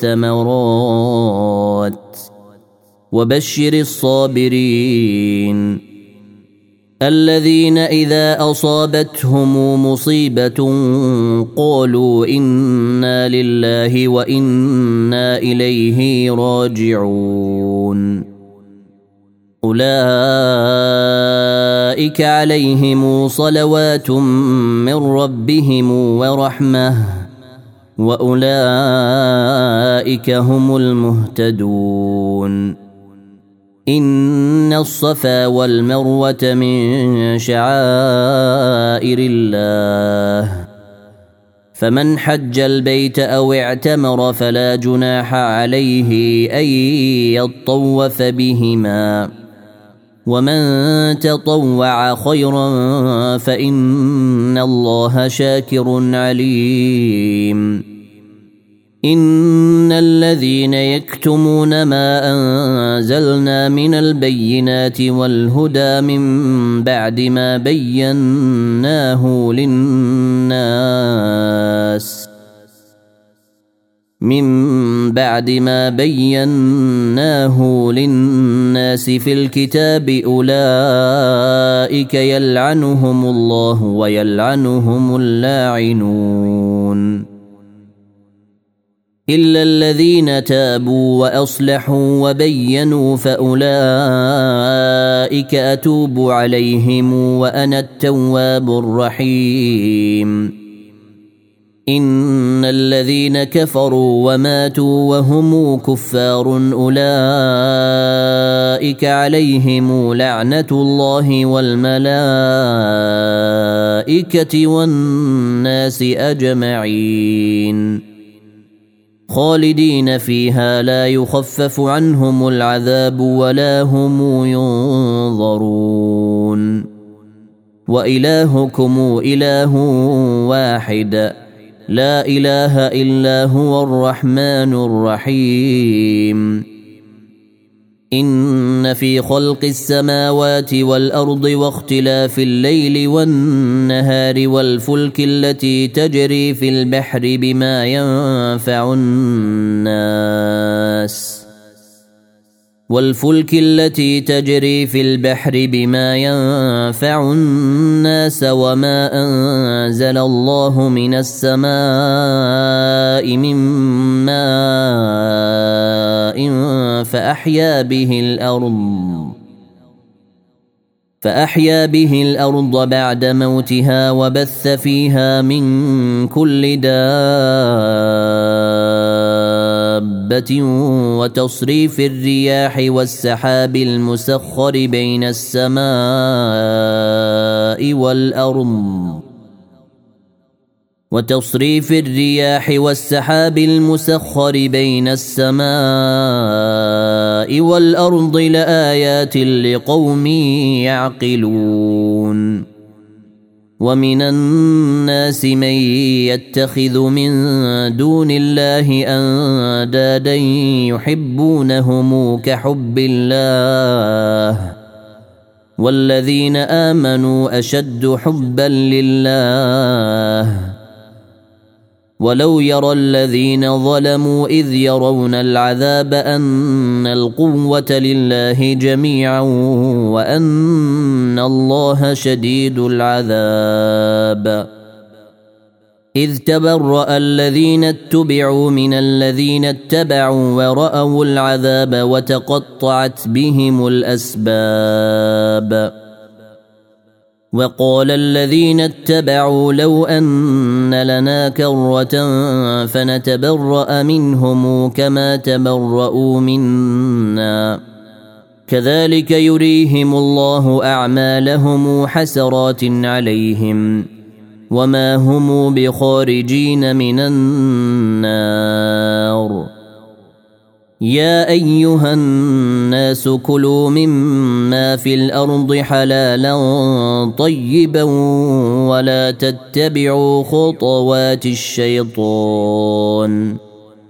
والثمرات وبشر الصابرين الذين إذا أصابتهم مصيبة قالوا إنا لله وإنا إليه راجعون أولئك عليهم صلوات من ربهم ورحمة وأولئك هم المهتدون إن الصفا والمروة من شعائر الله فمن حج البيت أو اعتمر فلا جناح عليه أن يطوف بهما ومن تطوع خيرا فإن الله شاكر عليم إن الذين يكتمون ما أنزلنا من البينات والهدى من بعد ما بيناه للناس في الكتاب أولئك يلعنهم الله ويلعنهم اللاعنون إلا الذين تابوا وأصلحوا وبينوا فأولئك أتوب عليهم وأنا التواب الرحيم إن الذين كفروا وماتوا وهم كفار أولئك عليهم لعنة الله والملائكة والناس أجمعين خالدين فيها لا يخفف عنهم العذاب ولا هم ينظرون وإلهكم إله واحد لا إله إلا هو الرحمن الرحيم إن في خلق السماوات والأرض واختلاف الليل والنهار والفلك التي تجري في البحر بما ينفع الناس وما أنزل الله من السماء من ماء فأحيا به الأرض بعد موتها وبث فيها من كل دابة وتصريف الرياح والسحاب المسخر بين السماء والأرض لآيات لقوم يعقلون ومن الناس من يتخذ من دون الله أندادا يحبونهم كحب الله والذين آمنوا أشد حبا لله ولو يرى الذين ظلموا إذ يرون العذاب أن القوة لله جميعا وأن الله شديد العذاب إذ تبرأ الذين اتبعوا من الذين اتبعوا ورأوا العذاب وتقطعت بهم الأسباب وقال الذين اتبعوا لو أن لنا كرة فنتبرأ منهم كما تبرؤوا منا كذلك يريهم الله أعمالهم حسرات عليهم وما هم بخارجين من النار. يا أيها الناس كلوا مما في الأرض حلالا طيبا ولا تتبعوا خطوات الشيطان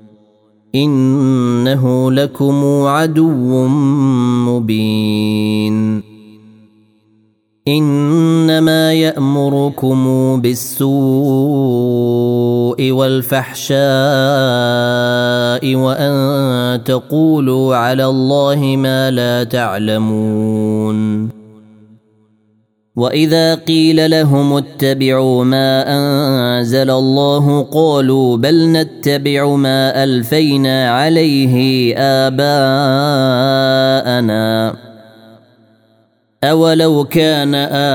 إنه لكم عدو مبين. إنما يأمركم بالسوء والفحشاء وأن تقولوا على الله ما لا تعلمون. وإذا قيل لهم اتبعوا ما أنزل الله قالوا بل نتبع ما ألفينا عليه آباءنا أولو كان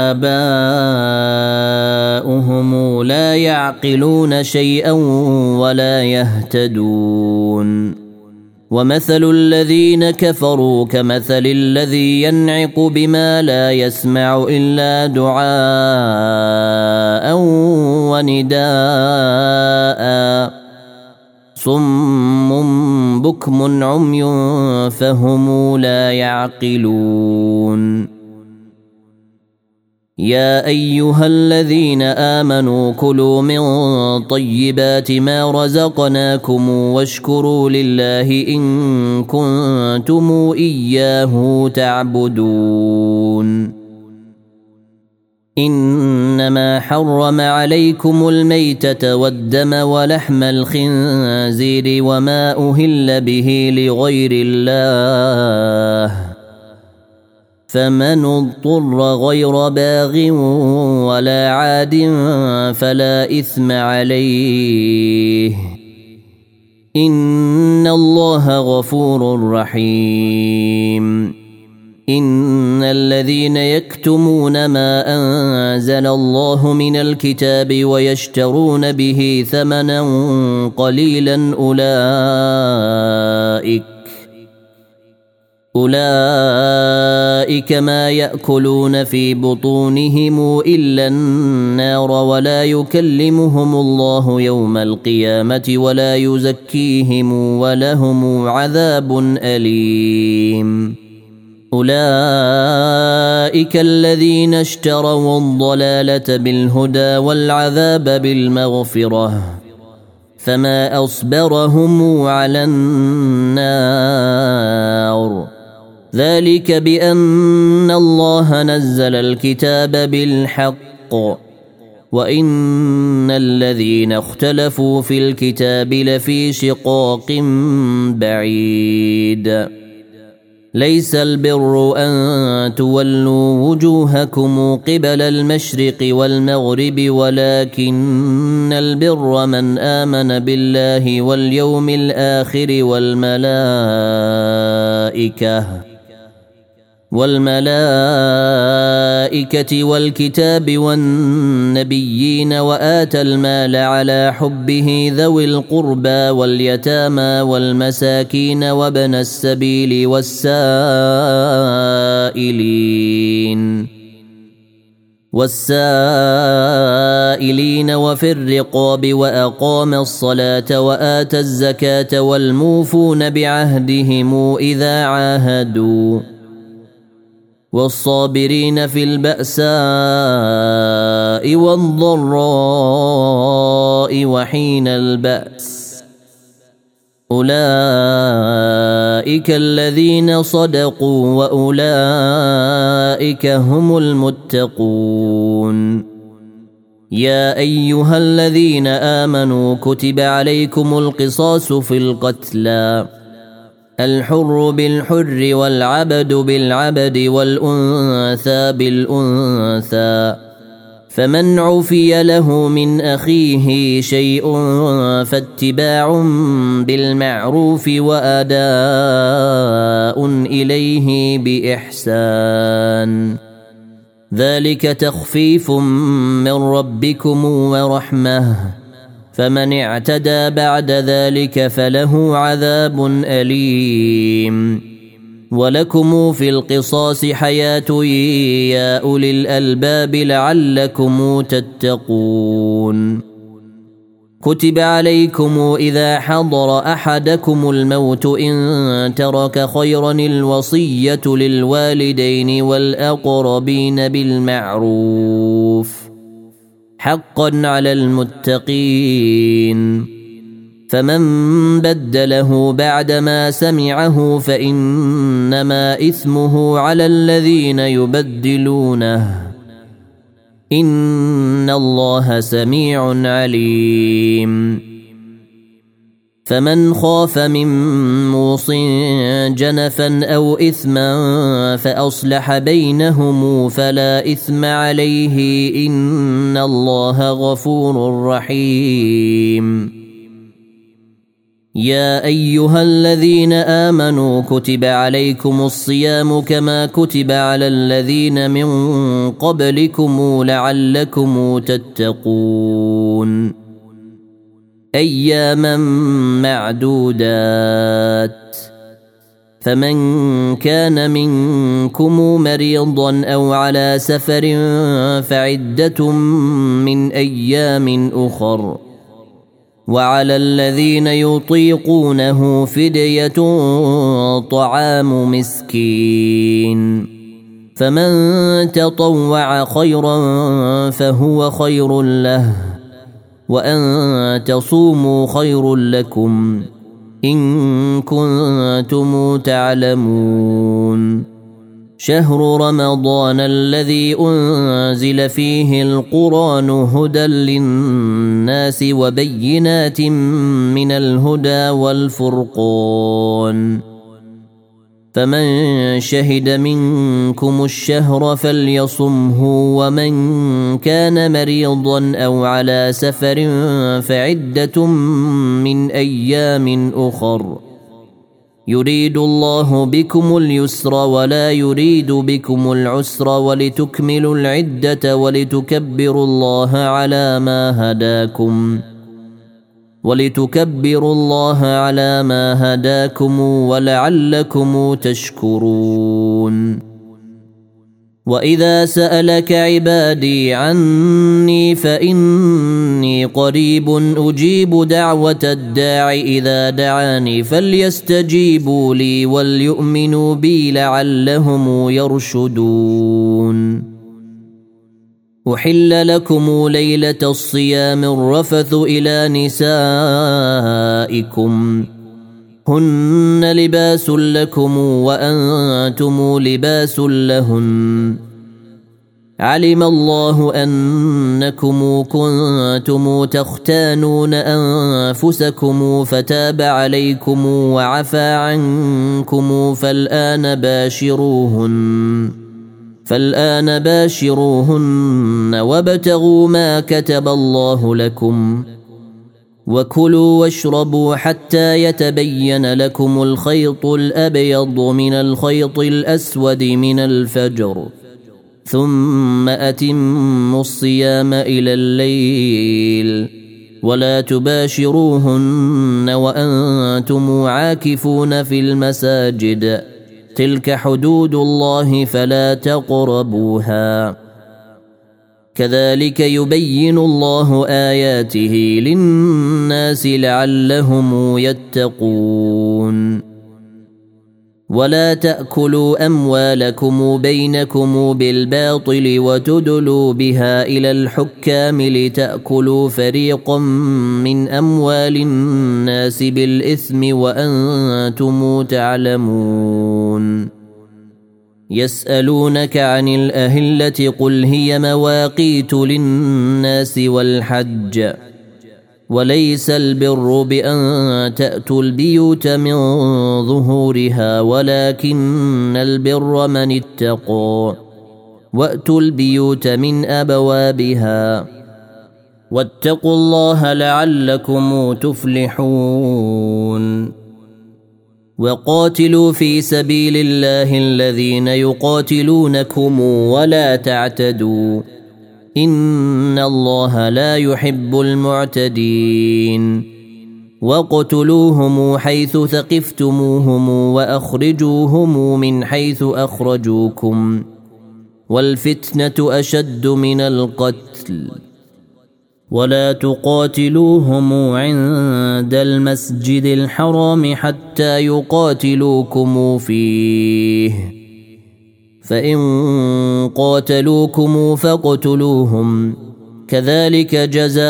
آباؤهم لا يعقلون شيئا ولا يهتدون. ومثل الذين كفروا كمثل الذي ينعق بما لا يسمع إلا دعاء ونداء صم بكم عمي فهم لا يعقلون. يا أيها الذين آمنوا كلوا من طيبات ما رزقناكم واشكروا لله إن كنتم إياه تعبدون. إنما حرم عليكم الميتة والدم ولحم الخنزير وما أهل به لغير الله فمن اضطر غير باغ ولا عاد فلا إثم عليه إن الله غفور رحيم. إن الذين يكتمون ما أنزل الله من الكتاب ويشترون به ثمنا قليلا أولئك ما يأكلون في بطونهم إلا النار ولا يكلمهم الله يوم القيامة ولا يزكيهم ولهم عذاب أليم. أولئك الذين اشتروا الضلالة بالهدى والعذاب بالمغفرة فما أصبرهم على النار ذلك بأن الله نزل الكتاب بالحق وإن الذين اختلفوا في الكتاب لفي شقاق بعيد. ليس البر أن تولوا وجوهكم قبل المشرق والمغرب ولكن البر من آمن بالله واليوم الآخر والملائكة والكتاب والنبيين وآتى المال على حبه ذوي القربى واليتامى والمساكين وابن السبيل والسائلين وفي الرقاب وأقام الصلاة وآتى الزكاة والموفون بعهدهم إذا عاهدوا والصابرين في البأساء والضراء وحين البأس أولئك الذين صدقوا وأولئك هم المتقون. يا أيها الذين آمنوا كتب عليكم القصاص في القتلى الحر بالحر والعبد بالعبد والأنثى بالأنثى فمن عفي له من أخيه شيء فاتباع بالمعروف وأداء إليه بإحسان ذلك تخفيف من ربكم ورحمة فمن اعتدى بعد ذلك فله عذاب أليم. ولكم في القصاص حياة يا أولي الألباب لعلكم تتقون. كتب عليكم إذا حضر أحدكم الموت إن ترك خيرا الوصية للوالدين والأقربين بالمعروف حقا على المتقين. فمن بدله بعدما سمعه فإنما إثمه على الذين يبدلونه إن الله سميع عليم. فمن خاف من موص جنفا أو إثما فأصلح بينهم فلا إثم عليه إن الله غفور رحيم. يا أيها الذين آمنوا كتب عليكم الصيام كما كتب على الذين من قبلكم لعلكم تتقون. أياما معدودات. فمن كان منكم مريضا أو على سفر فعدة من أيام أخر. وعلى الذين يطيقونه فدية طعام مسكين. فمن تطوع خيرا فهو خير له وأن تصوموا خير لكم إن كنتم تعلمون. شهر رمضان الذي أنزل فيه القرآن هدى للناس وبينات من الهدى والفرقان. فمن شهد منكم الشهر فليصمه ومن كان مريضا أو على سفر فعدة من أيام أخر. يريد الله بكم اليسر ولا يريد بكم العسر ولتكملوا العدة ولتكبروا الله على ما هداكم ولعلكم تشكرون. وإذا سألك عبادي عني فإني قريب أجيب دعوة الداع إذا دعاني فليستجيبوا لي وليؤمنوا بي لعلهم يرشدون. أحل لكم ليلة الصيام الرفث إلى نسائكم هن لباس لكم وأنتم لباس لهن. علم الله أنكم كنتم تختانون أنفسكم فتاب عليكم وعفى عنكم فالآن باشروهن وابتغوا ما كتب الله لكم وكلوا واشربوا حتى يتبين لكم الخيط الأبيض من الخيط الأسود من الفجر ثم أتموا الصيام إلى الليل ولا تباشروهن وأنتم عاكفون في المساجد تلك حدود الله فلا تقربوها كذلك يبين الله آياته للناس لعلهم يتقون. ولا تأكلوا أموالكم بينكم بالباطل وتدلوا بها إلى الحكام لتأكلوا فريقا من أموال الناس بالإثم وأنتم تعلمون. يسألونك عن الأهلة قل هي مواقيت للناس والحج وليس البر بأن تأتوا البيوت من ظهورها ولكن البر من اتقى وأتوا البيوت من أبوابها واتقوا الله لعلكم تفلحون. وقاتلوا في سبيل الله الذين يقاتلونكم ولا تعتدوا إن الله لا يحب المعتدين. وَاقْتُلُوهُمْ حَيْثُ ثَقِفْتُمُوهُمْ وَأَخْرِجُوهُمْ مِنْ حَيْثُ أَخْرَجُوكُمْ وَالْفِتْنَةُ أَشَدُّ مِنَ الْقَتْلِ وَلَا تُقَاتِلُوهُمْ عِندَ الْمَسْجِدِ الْحَرَامِ حَتَّى يُقَاتِلُوكُمْ فِيهِ فَإِنْ قَاتَلُوكُمْ فَاقْتُلُوهُمْ كَذَلِكَ جَزَاءُ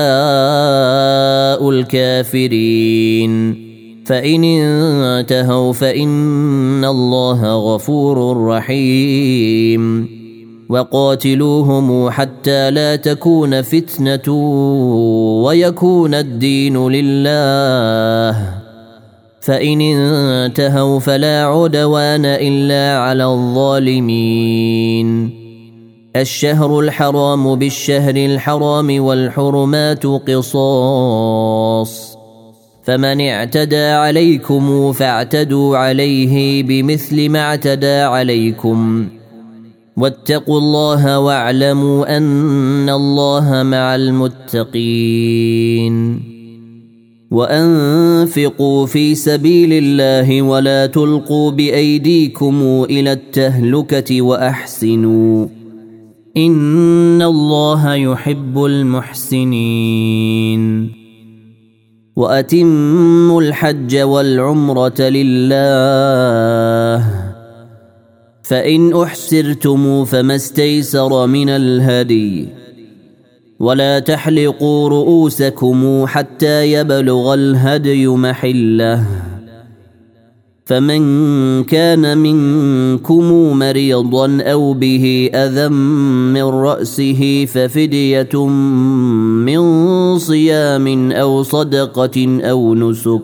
الْكَافِرِينَ فَإِنِ انتهوا فَإِنَّ اللَّهَ غَفُورٌ رَحِيمٌ وَقَاتِلُوهُمْ حَتَّى لَا تَكُونَ فِتْنَةٌ وَيَكُونَ الدِّينُ لِلَّهِ فَإِنِ انتهوا فَلَا عُدْوَانَ إِلَّا عَلَى الظَّالِمِينَ الشهر الحرام بالشهر الحرام والحرمات قصاص فمن اعتدى عليكم فاعتدوا عليه بمثل ما اعتدى عليكم واتقوا الله واعلموا أن الله مع المتقين وأنفقوا في سبيل الله ولا تلقوا بأيديكم إلى التهلكة وأحسنوا إن الله يحب المحسنين وأتموا الحج والعمرة لله فإن أحسرتم فما استيسر من الهدي ولا تحلقوا رؤوسكم حتى يبلغ الهدي محله فمن كان منكم مريضا أو به أذى من رأسه ففدية من صيام أو صدقة أو نسك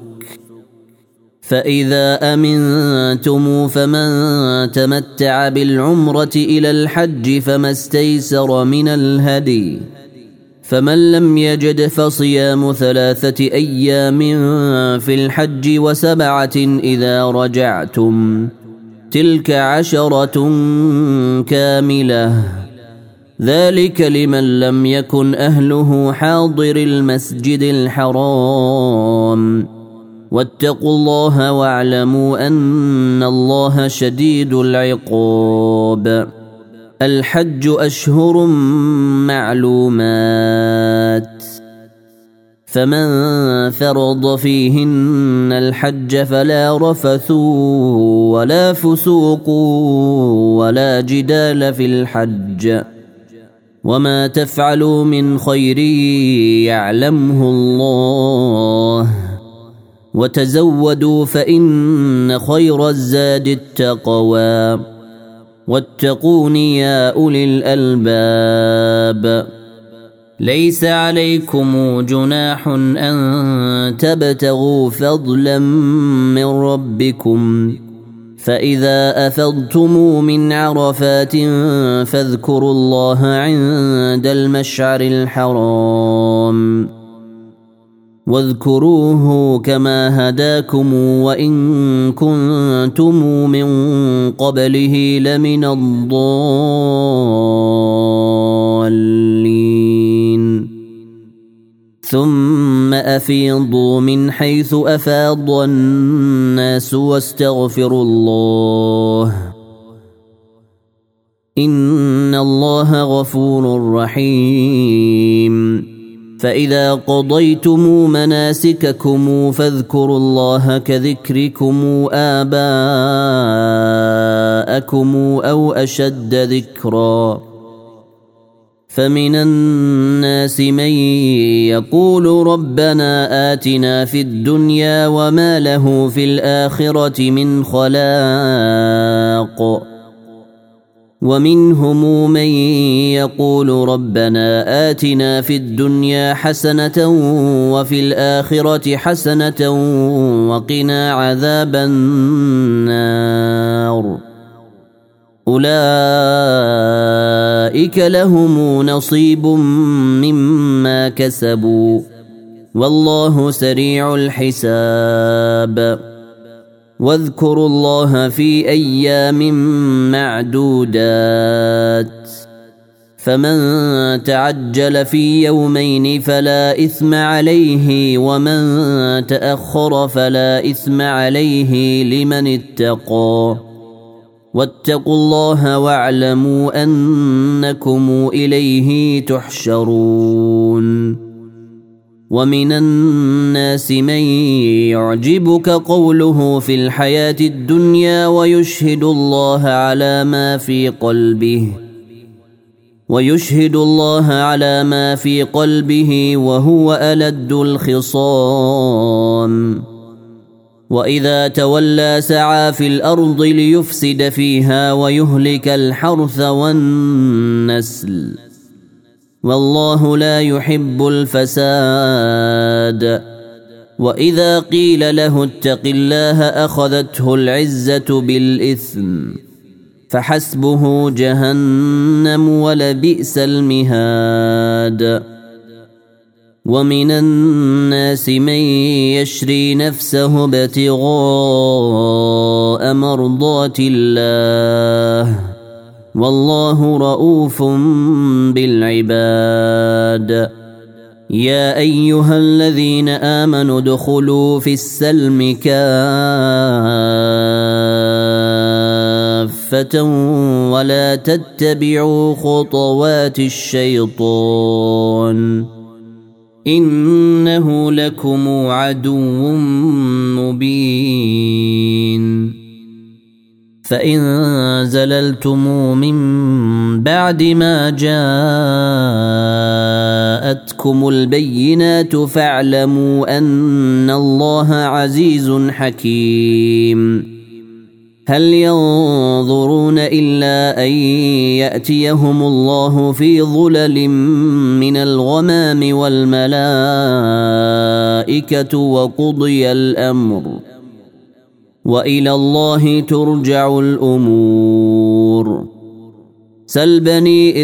فإذا أمنتم فمن تمتع بالعمرة إلى الحج فما استيسر من الهدي فمن لم يجد فصيام 3 أيام في الحج و7 إذا رجعتم تلك 10 كاملة ذلك لمن لم يكن أهله حاضر المسجد الحرام واتقوا الله واعلموا أن الله شديد العقاب الحج أشهر معلومات فمن فرض فيهن الحج فلا رفث ولا فسوق ولا جدال في الحج وما تفعلوا من خير يعلمه الله وتزودوا فإن خير الزاد التقوى واتقون يا أولي الألباب ليس عليكم جناح أن تبتغوا فضلا من ربكم فإذا أفضتم من عرفات فاذكروا الله عند المشعر الحرام واذكروه كما هداكم وإن كنتم من قبله لمن الضالين ثم أفيضوا من حيث أفاض الناس واستغفروا الله إن الله غفور رحيم فإذا قضيتم مناسككم فاذكروا الله كذكركم آباءكم أو أشد ذكرا فمن الناس من يقول ربنا آتنا في الدنيا وما له في الآخرة من خلاق ومنهم من يقول ربنا آتنا في الدنيا حسنة وفي الآخرة حسنة وقنا عذاب النار أولئك لهم نصيب مما كسبوا والله سريع الحساب واذكروا الله في أيام معدودات فمن تعجل في يومين فلا إثم عليه ومن تأخر فلا إثم عليه لمن اتقى واتقوا الله واعلموا أنكم إليه تحشرون ومن الناس من يعجبك قوله في الحياة الدنيا ويشهد الله على ما في قلبه وهو ألد الخصام وإذا تولى سعى في الأرض ليفسد فيها ويهلك الحرث والنسل والله لا يحب الفساد وإذا قيل له اتق الله أخذته العزة بالإثم فحسبه جهنم ولبئس المهاد ومن الناس من يشري نفسه ابتغاء مرضات الله والله رؤوف بالعباد يا أيها الذين آمنوا ادخلوا في السلم كافة ولا تتبعوا خطوات الشيطان إنه لكم عدو مبين فإن زللتم من بعد ما جاءتكم البينات فاعلموا أن الله عزيز حكيم هل ينظرون إلا أن يأتيهم الله في ظلل من الغمام والملائكة وقضي الأمر وإلى الله ترجع الأمور سل بني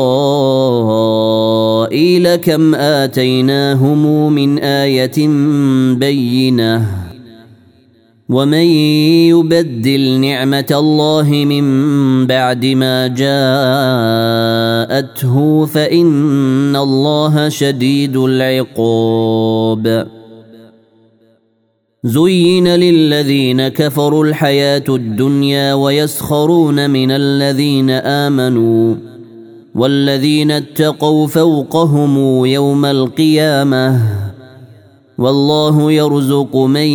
إسرائيل كم آتيناهم من آية بينة ومن يبدل نعمة الله من بعد ما جاءته فإن الله شديد العقاب زين للذين كفروا الحياة الدنيا ويسخرون من الذين آمنوا والذين اتقوا فوقهم يوم القيامة والله يرزق من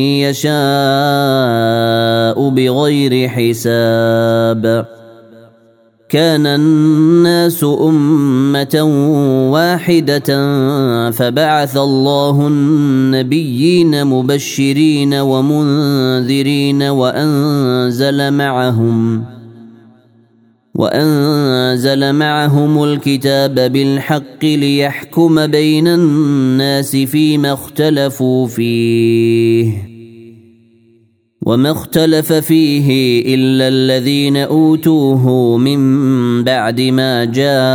يشاء بغير حساب كان الناس أمة واحدة فبعث الله النبيين مبشرين ومنذرين وأنزل معهم الكتاب بالحق ليحكم بين الناس فيما اختلفوا فيه وما اختلف فيه إلا الذين أوتوه من بعد ما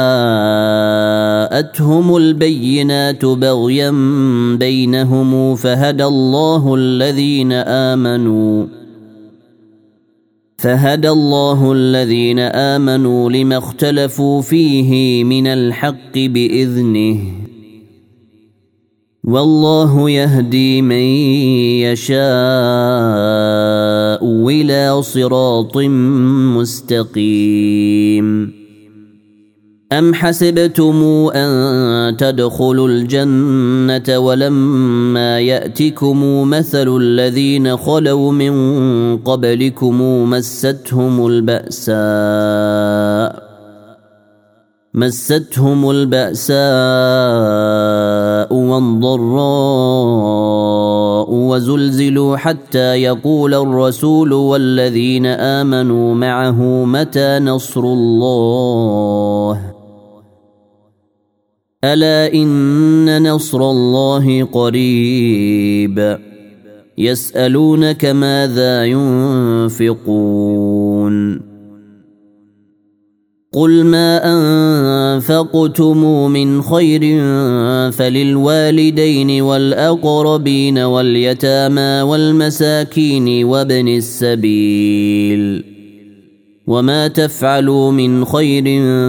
جاءتهم البينات بغيا بينهم فهدى الله الذين آمنوا لما اختلفوا فيه من الحق بإذنه والله يهدي من يشاء إلى صراط مستقيم أم حسبتم أن تدخلوا الجنة ولما يأتكم مثل الذين خلوا من قبلكم مستهم البأساء والضراء وزلزلوا حتى يقول الرسول والذين آمنوا معه متى نصر الله ألا إن نصر الله قريب يسألونك ماذا ينفقون قل ما أنفقتم من خير فللوالدين والأقربين واليتامى والمساكين وابن السبيل وما تفعلوا من خير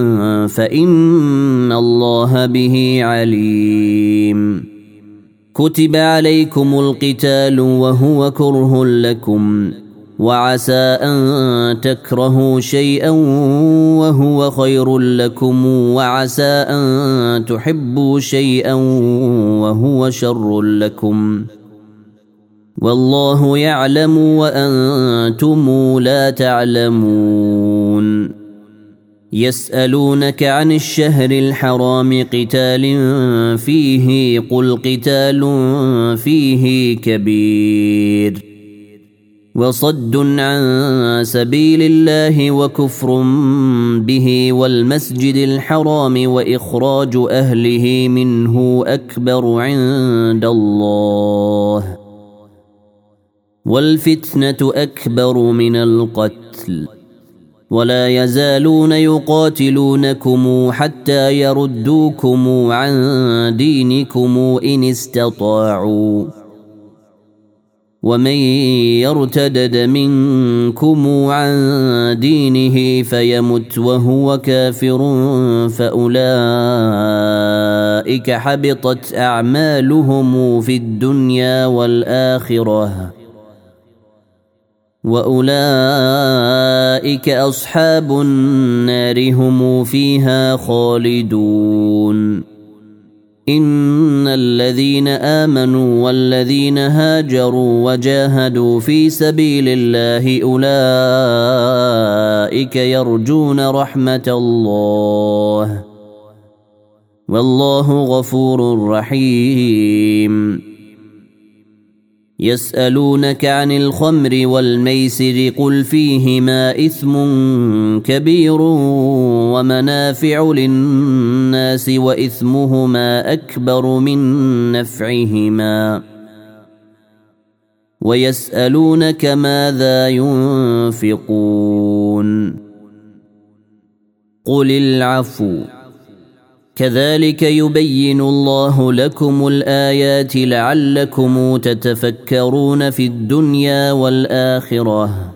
فإن الله به عليم. كتب عليكم القتال وهو كره لكم وعسى أن تكرهوا شيئا وهو خير لكم وعسى أن تحبوا شيئا وهو شر لكم والله يعلم وأنتم لا تعلمون. يسألونك عن الشهر الحرام قتال فيه قل قتال فيه كبير وصد عن سبيل الله وكفر به والمسجد الحرام وإخراج أهله منه أكبر عند الله والفتنة أكبر من القتل ولا يزالون يقاتلونكم حتى يردوكم عن دينكم إن استطاعوا ومن يرتدد منكم عن دينه فيمت وهو كافر فأولئك حبطت أعمالهم في الدنيا والآخرة وأولئك أصحاب النار هم فيها خالدون. إن الذين آمنوا والذين هاجروا وجاهدوا في سبيل الله أولئك يرجون رحمة الله والله غفور رحيم. يسألونك عن الخمر والميسر قل فيهما إثم كبير ومنافع للناس وإثمهما أكبر من نفعهما ويسألونك ماذا ينفقون قل العفو كذلك يبين الله لكم الآيات لعلكم تتفكرون في الدنيا والآخرة.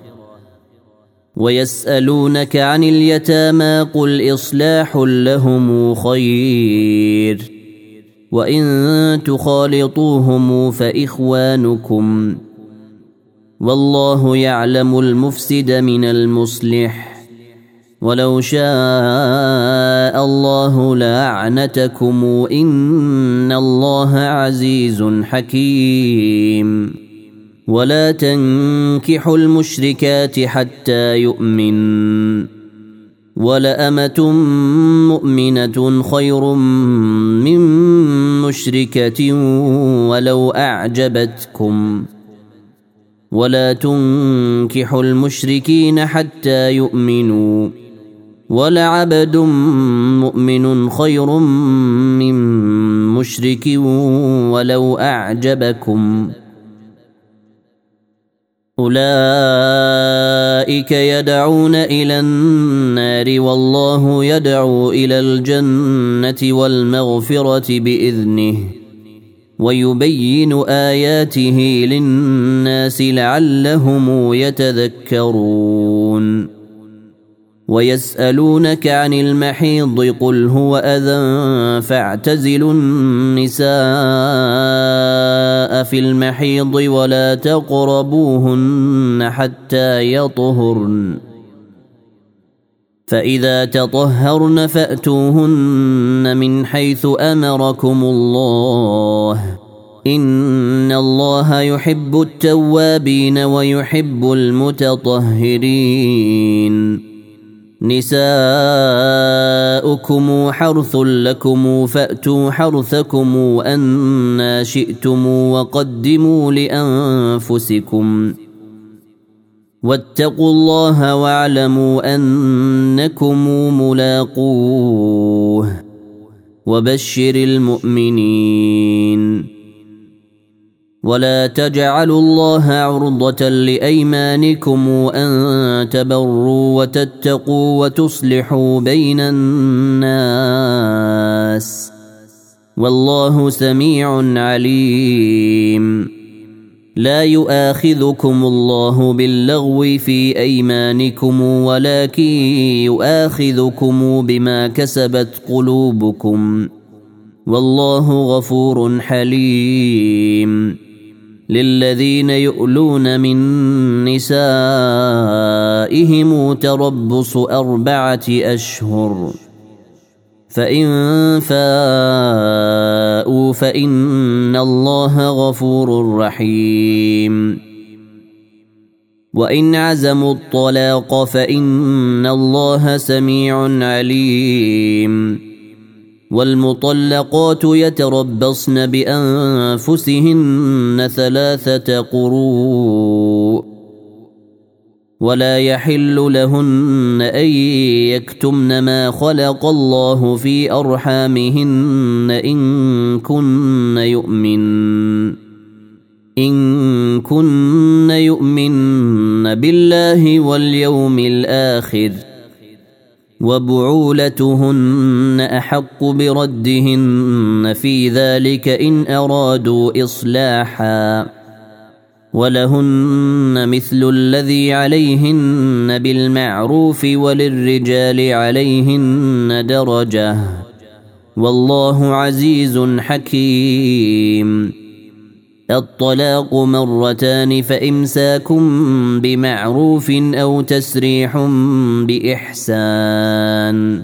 ويسألونك عن اليتامى قل إصلاح لهم خير وإن تخالطوهم فإخوانكم والله يعلم المفسد من المصلح ولو شاء الله لأعنتكم إن الله عزيز حكيم. ولا تنكحوا المشركات حتى يؤمن ولأمة مؤمنة خير من مشركة ولو أعجبتكم ولا تنكحوا المشركين حتى يؤمنوا ولعبد مؤمن خير من مشرك ولو أعجبكم أولئك يدعون إلى النار والله يدعو إلى الجنة والمغفرة بإذنه ويبين آياته للناس لعلهم يتذكرون. ويسألونك عن المحيض قل هو أذى فاعتزلوا النساء في المحيض ولا تقربوهن حتى يطهرن فإذا تطهرن فأتوهن من حيث أمركم الله إن الله يحب التوابين ويحب المتطهرين. نساؤكم حرث لكم فأتوا حرثكم أنى شئتم وقدموا لأنفسكم واتقوا الله واعلموا أنكم ملاقوه وبشر المؤمنين. ولا تجعلوا الله عرضة لأيمانكم أن تبروا وتتقوا وتصلحوا بين الناس والله سميع عليم. لا يؤاخذكم الله باللغو في أيمانكم ولكن يؤاخذكم بما كسبت قلوبكم والله غفور حليم. للذين يؤلون من نسائهم تربص 4 أشهر فإن فاءوا فإن الله غفور رحيم. وإن عزموا الطلاق فإن الله سميع عليم. والمطلقات يتربصن بأنفسهن 3 قروء ولا يحل لهن أن يكتمن ما خلق الله في أرحامهن إن كن يؤمن بالله واليوم الآخر وبعولتهن أحق بردهن في ذلك إن أرادوا إصلاحا ولهن مثل الذي عليهن بالمعروف وللرجال عليهن درجة والله عزيز حكيم. الطلاق 2 فإمساكم بمعروف أو تسريح بإحسان.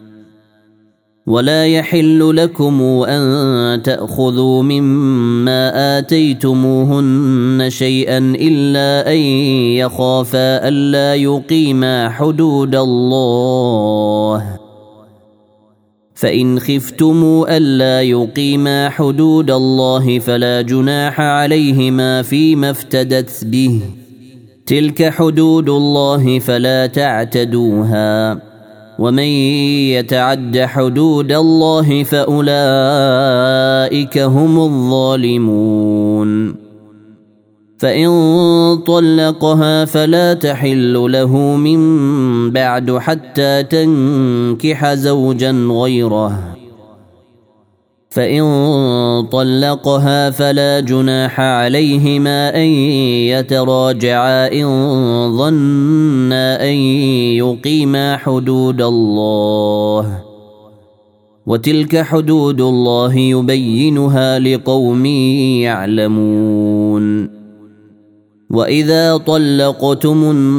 ولا يحل لكم أن تأخذوا مما آتيتموهن شيئا إلا أن يخافا ألا يقيما حدود الله فإن خفتموا ألا يقيما حدود الله فلا جناح عليهما فيما افتدت به تلك حدود الله فلا تعتدوها ومن يتعد حدود الله فأولئك هم الظالمون. فإن طلقها فلا تحل له من بعد حتى تنكح زوجا غيره فإن طلقها فلا جناح عليهما أن يتراجعا إن ظنا أن يقيما حدود الله وتلك حدود الله يبينها لقوم يعلمون. وإذا طلقتم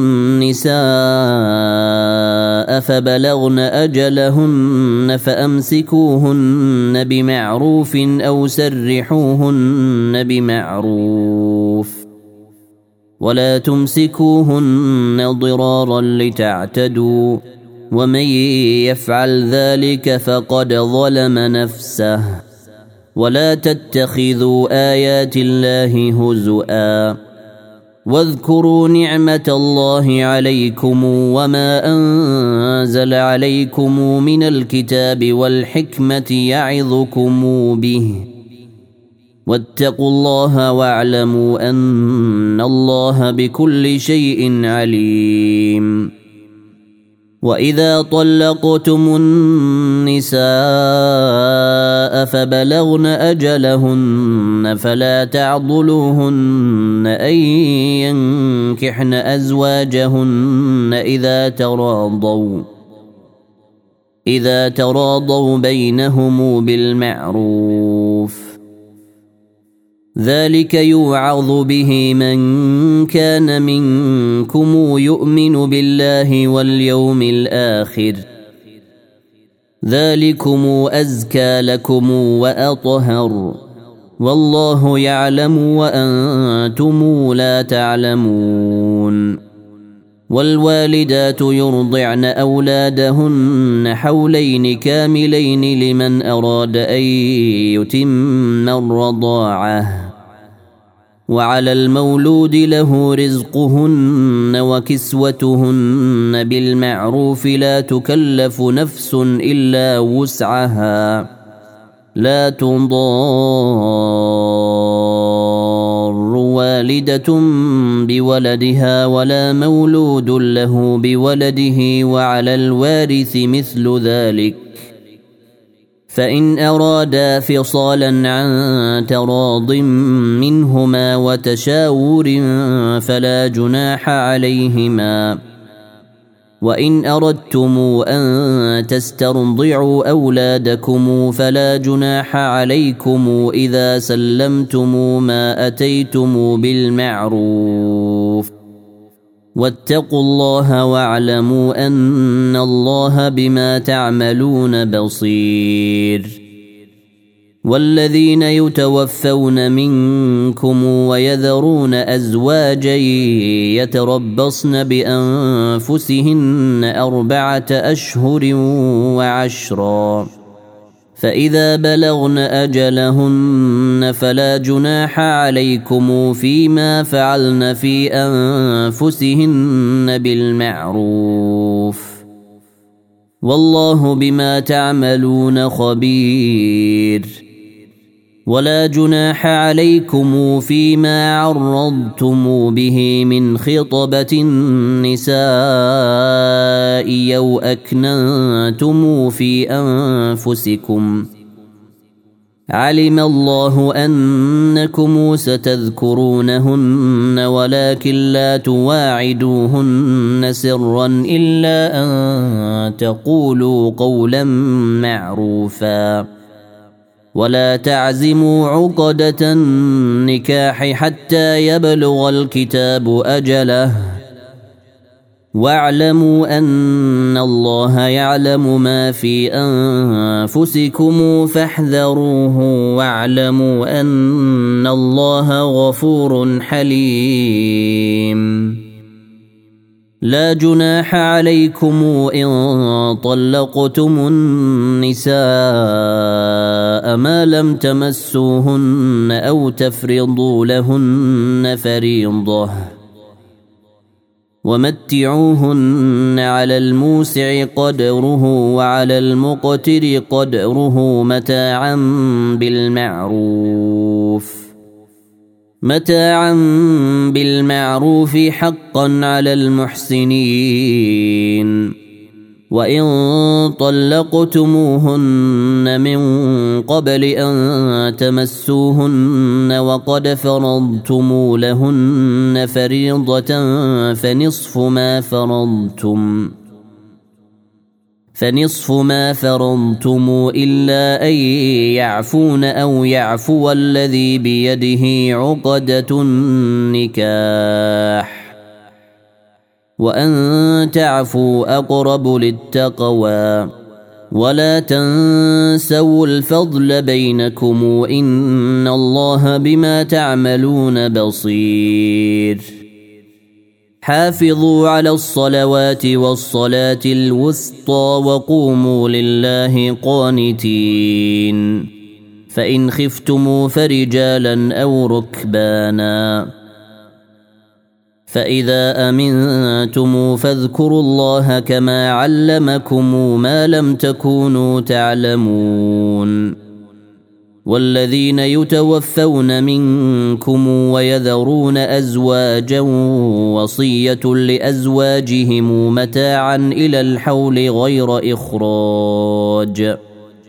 النساء فبلغن أجلهن فأمسكوهن بمعروف أو سرحوهن بمعروف ولا تمسكوهن ضرارا لتعتدوا ومن يفعل ذلك فقد ظلم نفسه. ولا تتخذوا آيات الله هزؤا واذكروا نعمة الله عليكم وما أنزل عليكم من الكتاب والحكمة يعظكم به واتقوا الله واعلموا أن الله بكل شيء عليم. وإذا طلقتم النساء فبلغن أجلهن فلا تعضلوهن أن ينكحن أزواجهن إذا تراضوا بينهم بالمعروف ذلك يوعظ به من كان منكم يؤمن بالله واليوم الآخر ذلكم أزكى لكم وأطهر والله يعلم وأنتم لا تعلمون. والوالدات يرضعن أولادهن حولين كاملين لمن أراد أن يتم الرضاعة وعلى المولود له رزقهن وكسوتهن بالمعروف لا تكلف نفس إلا وسعها لا تضار والدة بولدها ولا مولود له بولده وعلى الوارث مثل ذلك فإن أرادا فصالا عن تراض منهما وتشاور فلا جناح عليهما. وإن أردتم أن تسترضعوا أولادكم فلا جناح عليكم إذا سلمتم ما أتيتم بالمعروف. واتقوا الله واعلموا أن الله بما تعملون بصير. والذين يتوفون منكم ويذرون أزواجا يتربصن بأنفسهن 4 أشهر و10، فإذا بلغن أجلهن فلا جناح عليكم فيما فعلن في أنفسهن بالمعروف، والله بما تعملون خبير. ولا جناح عليكم فيما عرضتم به من خطبة النساء أو أكننتم في أنفسكم، علم الله أنكم ستذكرونهن ولكن لا تواعدوهن سرا إلا أن تقولوا قولا معروفا. ولا تعزموا عقدة النكاح حتى يبلغ الكتاب أجله، واعلموا أن الله يعلم ما في أنفسكم فاحذروه، واعلموا أن الله غفور حليم. لا جناح عليكم إن طلقتم النساء ما لم تمسوهن أو تفرضوا لهن فريضة، ومتعوهن على الموسع قدره وعلى المقتر قدره متاعا بالمعروف حقا على المحسنين. وإن طلقتموهن من قبل أن تمسوهن وقد فرضتم لهن فريضة فنصف ما فرضتم إلا أن يعفون أو يعفو الذي بيده عقدة النكاح، وأن تعفوا أقرب للتقوى. ولا تنسوا الفضل بينكم إن الله بما تعملون بصير. حافظوا على الصلوات والصلاة الوسطى وقوموا لله قانتين. فإن خفتم فرجالا أو ركبانا، فإذا أمنتم فاذكروا الله كما علمكم ما لم تكونوا تعلمون. والذين يتوفون منكم ويذرون أزواجا وصية لأزواجهم متاعا إلى الحول غير إخراج،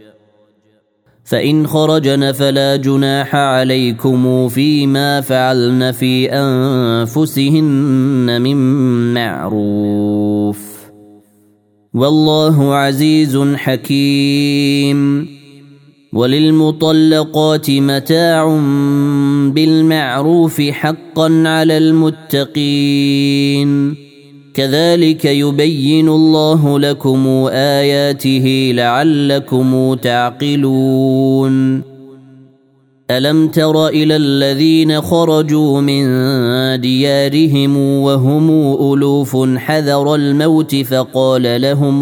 فإن خرجن فلا جناح عليكم فيما فعلن في أنفسهن من معروف، والله عزيز حكيم. وللمطلقات متاع بالمعروف حقا على المتقين، كذلك يبين الله لكم آياته لعلكم تعقلون. ألم تر إلى الذين خرجوا من ديارهم وهم ألوف حذر الموت فقال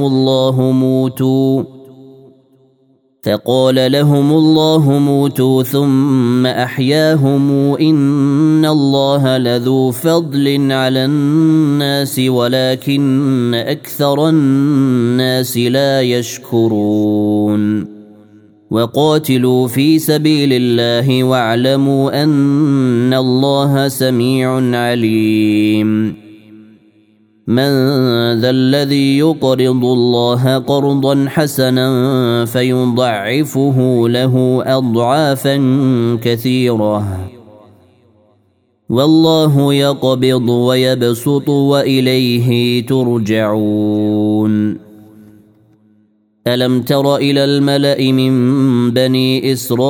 لهم الله موتوا ثم أحياهم إن الله لذو فضل على الناس ولكن أكثر الناس لا يشكرون. وقاتلوا في سبيل الله واعلموا أن الله سميع عليم. من ذا الذي يقرض الله قرضا حسنا فيضعفه له أضعافا كثيرة والله يقبض ويبسط وإليه ترجعون. ألم تر إلى الملأ من بني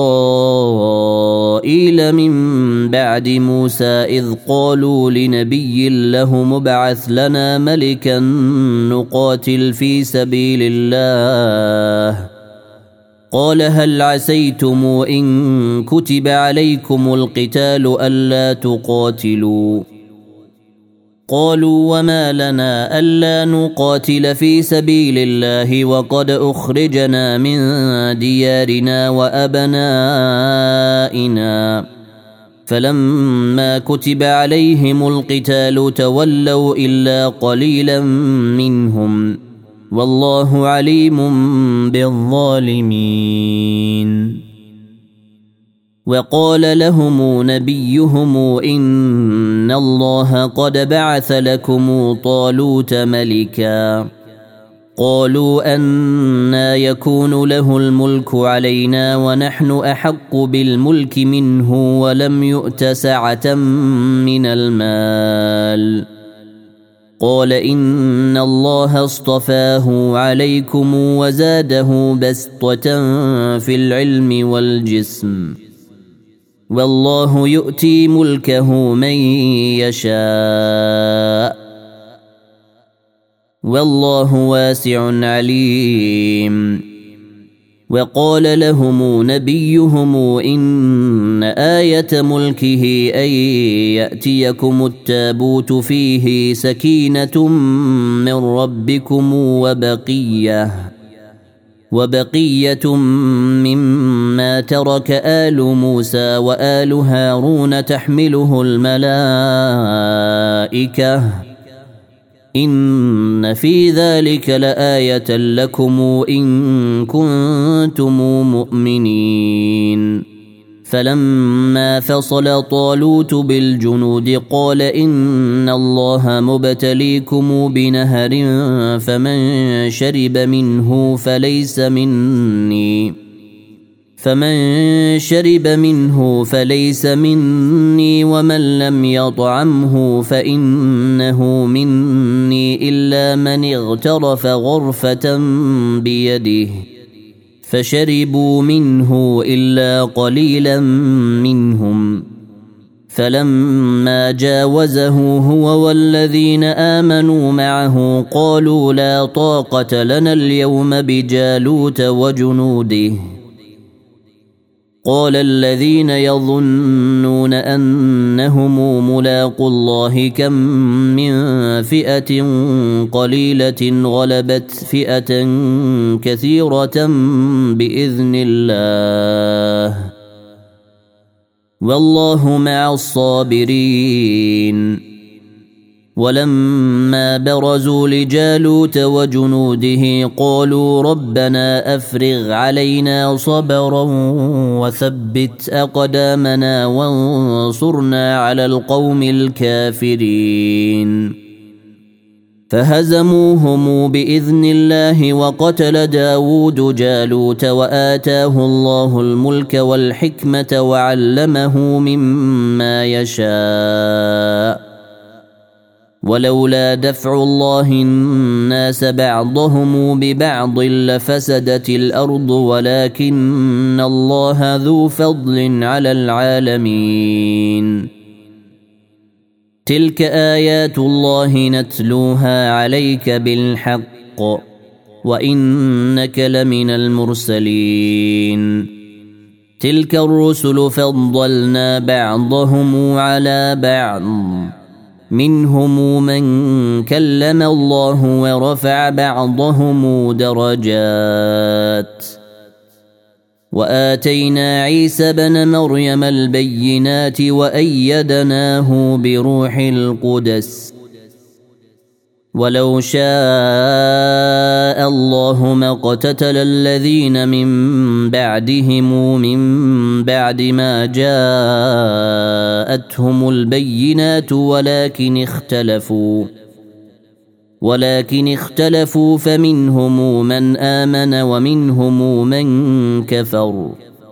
إسرائيل من بعد موسى إذ قالوا لنبي له مبعث لنا ملكا نقاتل في سبيل الله قال هل عسيتم إن كتب عليكم القتال ألا تقاتلوا قالوا وما لنا ألا نقاتل في سبيل الله وقد أخرجنا من ديارنا وأبنائنا فلما كتب عليهم القتال تولوا إلا قليلا منهم والله عليم بالظالمين. وقال لهم نبيهم إن الله قد بعث لكم طالوت ملكا قالوا أنى يكون له الملك علينا ونحن أحق بالملك منه ولم يؤت سعة من المال قال إن الله اصطفاه عليكم وزاده بسطة في العلم والجسم والله يؤتي ملكه من يشاء والله واسع عليم. وقال لهم نبيهم إن آية ملكه أن يأتيكم التابوت فيه سكينة من ربكم وبقية مما ترك آل موسى وآل هارون تحمله الملائكة إن في ذلك لآية لكم إن كنتم مؤمنين. فلما فصل طالوت بالجنود قال إن الله مبتليكم بنهر فمن شرب منه فليس مني ومن لم يطعمه فإنه مني إلا من اغترف غرفة بيده فشربوا منه إلا قليلا منهم فلما جاوزه هو والذين آمنوا معه قالوا لا طاقة لنا اليوم بجالوت وجنوده قال الذين يظنون أنهم ملاقو الله كم من فئة قليلة غلبت فئة كثيرة بإذن الله والله مع الصابرين. ولما برزوا لجالوت وجنوده قالوا ربنا أفرغ علينا صبرا وثبت أقدامنا وانصرنا على القوم الكافرين فهزموهم بإذن الله وقتل داود جالوت وآتاه الله الملك والحكمة وعلمه مما يشاء ولولا دفع الله الناس بعضهم ببعض لفسدت الأرض ولكن الله ذو فضل على العالمين. تلك آيات الله نتلوها عليك بالحق وإنك لمن المرسلين. تلك الرسل فضلنا بعضهم على بعض منهم من كلم الله ورفع بعضهم درجات وآتينا عيسى بن مريم البينات وأيدناه بروح القدس ولو شاء الله ما اقتتل الذين من بعدهم من بعد ما جاءتهم البينات ولكن اختلفوا ولكن اختلفوا فمنهم من آمن ومنهم من كفر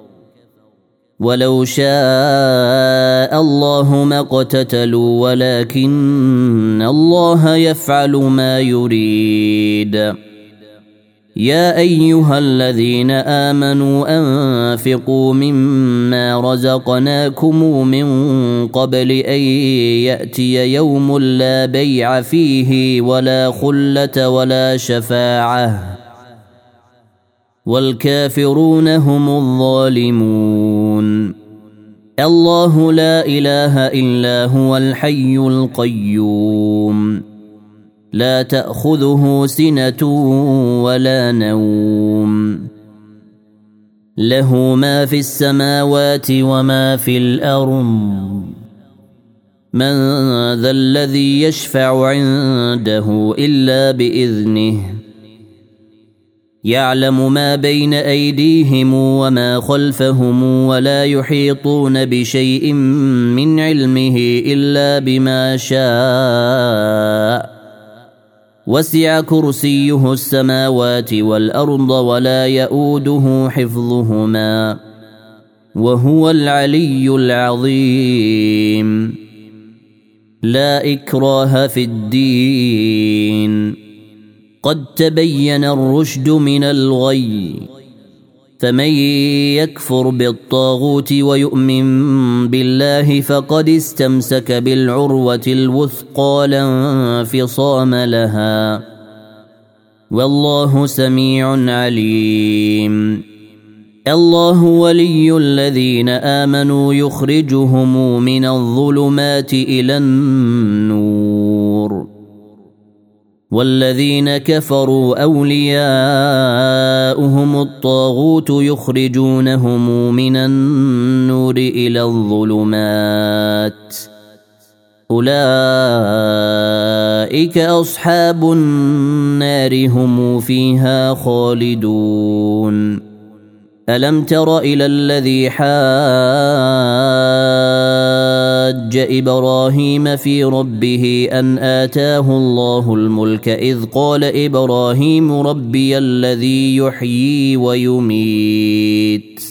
ولو شاء الله ما اقتتلوا ولكن الله يفعل ما يريد يا أيها الذين آمنوا أنفقوا مما رزقناكم من قبل أن يأتي يوم لا بيع فيه ولا خلة ولا شفاعة والكافرون هم الظالمون الله لا إله إلا هو الحي القيوم لا تأخذه سنة ولا نوم له ما في السماوات وما في الأرض من ذا الذي يشفع عنده إلا بإذنه يعلم ما بين أيديهم وما خلفهم ولا يحيطون بشيء من علمه إلا بما شاء وسع كرسيه السماوات والأرض ولا يؤوده حفظهما وهو العلي العظيم لا إكراه في الدين قد تبين الرشد من الغي فمن يكفر بالطاغوت ويؤمن بالله فقد استمسك بالعروة الوثقى لا انفصام لها والله سميع عليم الله ولي الذين آمنوا يخرجهم من الظلمات إلى النور والذين كفروا أولياؤهم الطاغوت يخرجونهم من النور إلى الظلمات أولئك أصحاب النار هم فيها خالدون ألم تر إلى الذي حاج إبراهيم في ربه أن آتاه الله الملك إذ قال إبراهيم ربي الذي يحيي ويميت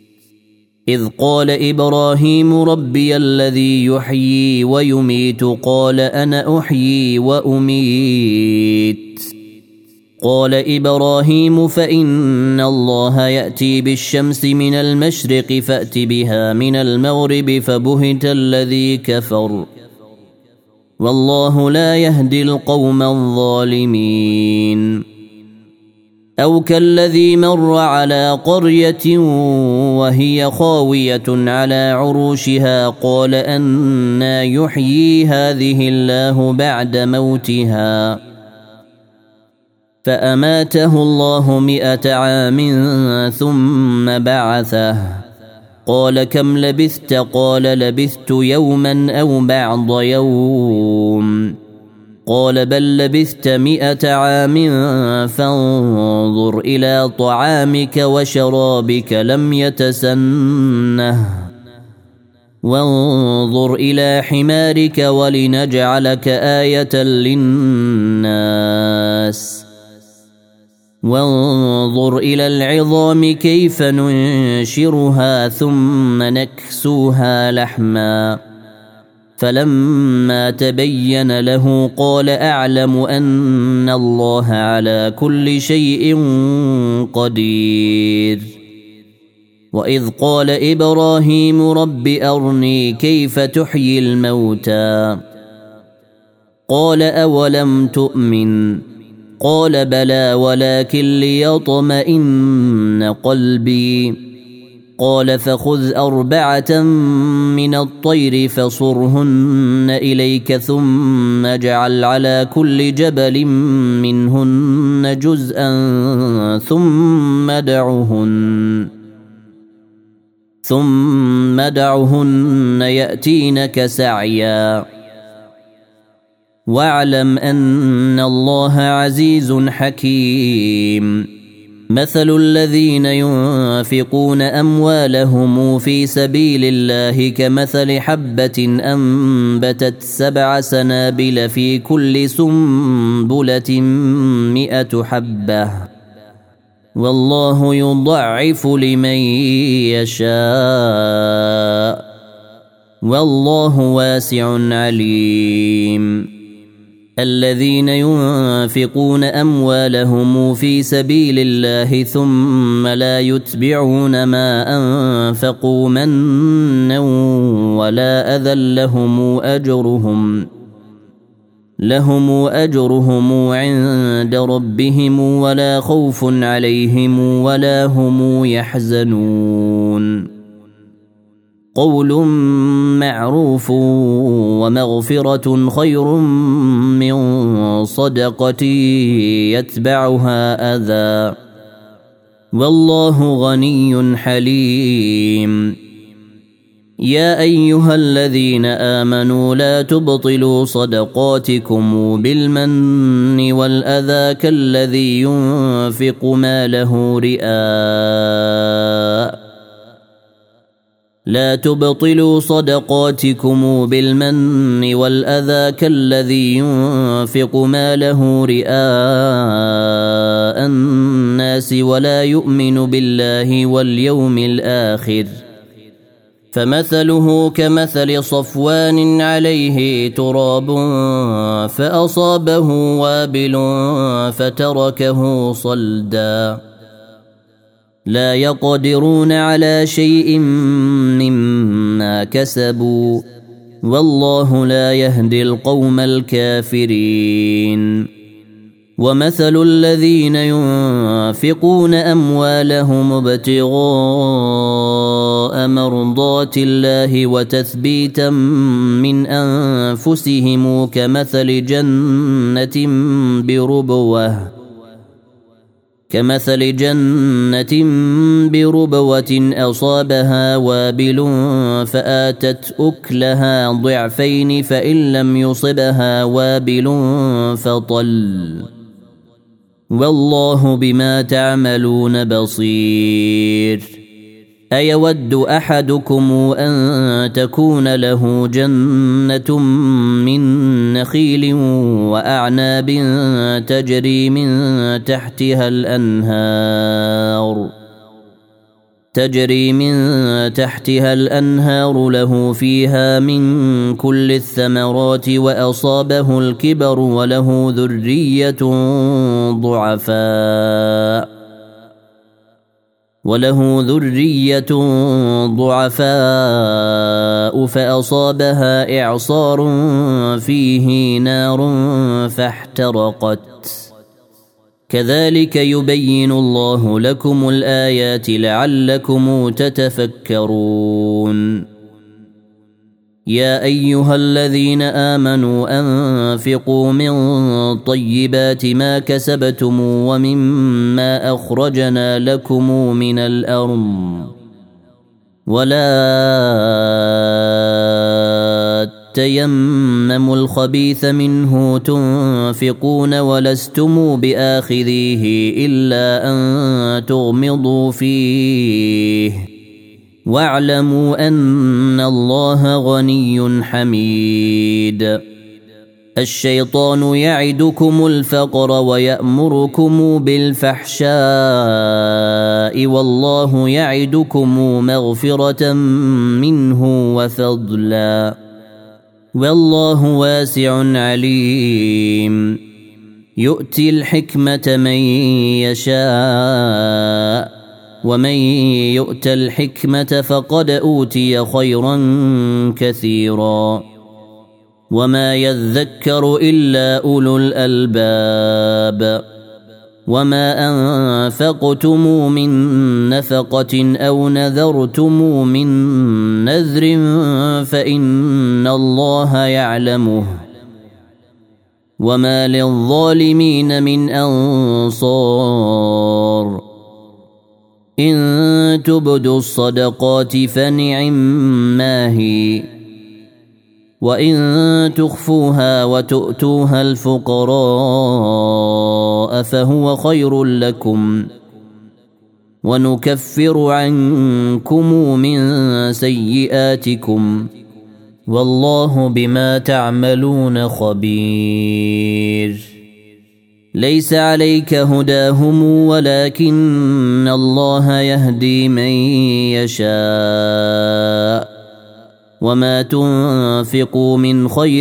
قال أنا أحيي وأميت قال إبراهيم فإن الله يأتي بالشمس من المشرق فأت بها من المغرب فبهت الذي كفر والله لا يهدي القوم الظالمين أو كالذي مر على قرية وهي خاوية على عروشها قال أنى يحيي هذه الله بعد موتها فأماته الله 100 عام ثم بعثه قال كم لبثت قال لبثت يوما أو بعض يوم قال بل لبثت 100 عام فانظر إلى طعامك وشرابك لم يتسنه وانظر إلى حمارك ولنجعلك آية للناس وانظر إلى العظام كيف ننشرها ثم نكسوها لحما فلما تبين له قال أعلم أن الله على كل شيء قدير وإذ قال إبراهيم رب أرني كيف تحيي الموتى قال أولم تؤمن قال بلى ولكن ليطمئن قلبي قال فخذ 4 من الطير فصرهن إليك ثم اجعل على كل جبل منهن جزءا ثم دعهن يأتينك سعيا واعلم أن الله عزيز حكيم مثل الذين ينفقون أموالهم في سبيل الله كمثل حبة أنبتت 7 سنابل في كل سنبلة 100 حبة والله يضعف لمن يشاء والله واسع عليم. الذين ينفقون أموالهم في سبيل الله ثم لا يتبعون ما أنفقوا منا ولا أذى لهم أجرهم عند ربهم ولا خوف عليهم ولا هم يحزنون. قول معروف ومغفرة خير من صدقة يتبعها أذى والله غني حليم. يا أيها الذين آمنوا لا تبطلوا صدقاتكم بالمن والأذى كالذي ينفق ماله رئاء الناس ولا يؤمن بالله واليوم الآخر فمثله كمثل صفوان عليه تراب فأصابه وابل فتركه صلدا لا يقدرون على شيء مما كسبوا والله لا يهدي القوم الكافرين. ومثل الذين ينفقون أموالهم ابتغاء مرضات الله وتثبيتا من أنفسهم كمثل جنة بربوة أصابها وابل فآتت أكلها ضعفين فإن لم يصبها وابل فطل والله بما تعملون بصير. أيود أحدكم أن تكون له جنة من نخيل وأعناب تجري من تحتها الأنهار له فيها من كل الثمرات وأصابه الكبر وله ذرية ضعفاء فأصابها إعصار فيه نار فاحترقت كذلك يبين الله لكم الآيات لعلكم تتفكرون. يا أيها الذين آمنوا أنفقوا من طيبات ما كسبتم ومما أخرجنا لكم من الأرض ولا تيمموا الخبيث منه تنفقون ولستم بآخذيه إلا أن تغمضوا فيه واعلموا أن الله غني حميد. الشيطان يعدكم الفقر ويأمركم بالفحشاء والله يعدكم مغفرة منه وفضلا والله واسع عليم. يؤتي الحكمة من يشاء ومن يؤت الحكمة فقد أوتي خيرا كثيرا وما يذكر إلا أولو الألباب. وما أنفقتم من نفقة أو نذرتم من نذر فإن الله يعلمه وما للظالمين من أنصار. إن تبدوا الصدقات فنعما هي وإن تخفوها وتؤتوها الفقراء فهو خير لكم ونكفر عنكم من سيئاتكم والله بما تعملون خبير. ليس عليك هداهم ولكن الله يهدي من يشاء وما تنفقوا من خير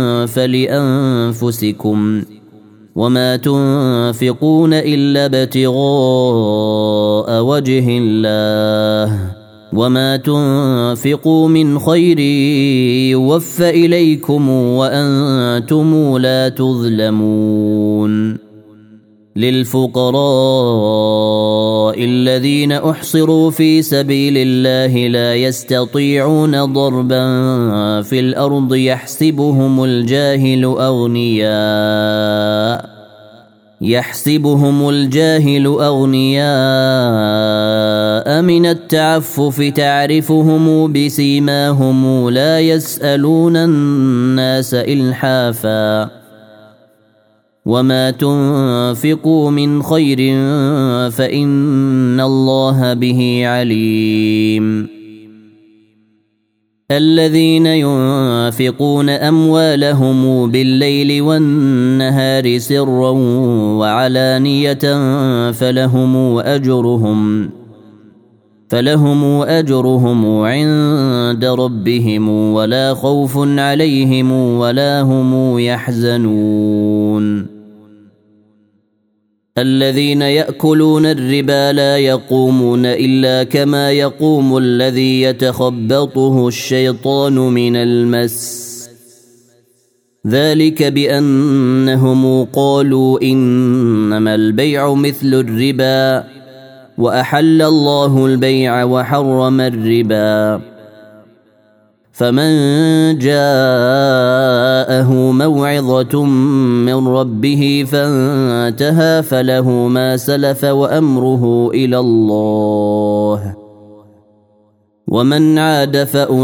فلأنفسكم وما تنفقون إلا ابتغاء وجه الله وما تنفقوا من خير يوفى إليكم وأنتم لا تظلمون. للفقراء الذين أحصروا في سبيل الله لا يستطيعون ضربا في الأرض يحسبهم الجاهل أغنياء من التعفف تعرفهم بسيماهم لا يسألون الناس إلحافا وما تنفقوا من خير فإن الله به عليم. الذين ينفقون أموالهم بالليل والنهار سرا وعلانية فلهم أجرهم عند ربهم ولا خوف عليهم ولا هم يحزنون. الذين يأكلون الربا لا يقومون إلا كما يقوم الذي يتخبطه الشيطان من المس ذلك بأنهم قالوا إنما البيع مثل الربا وأحل الله البيع وحرم الربا. فمن جاءه موعظة من ربه فانتهى فله ما سلف وأمره إلى الله ومن عاد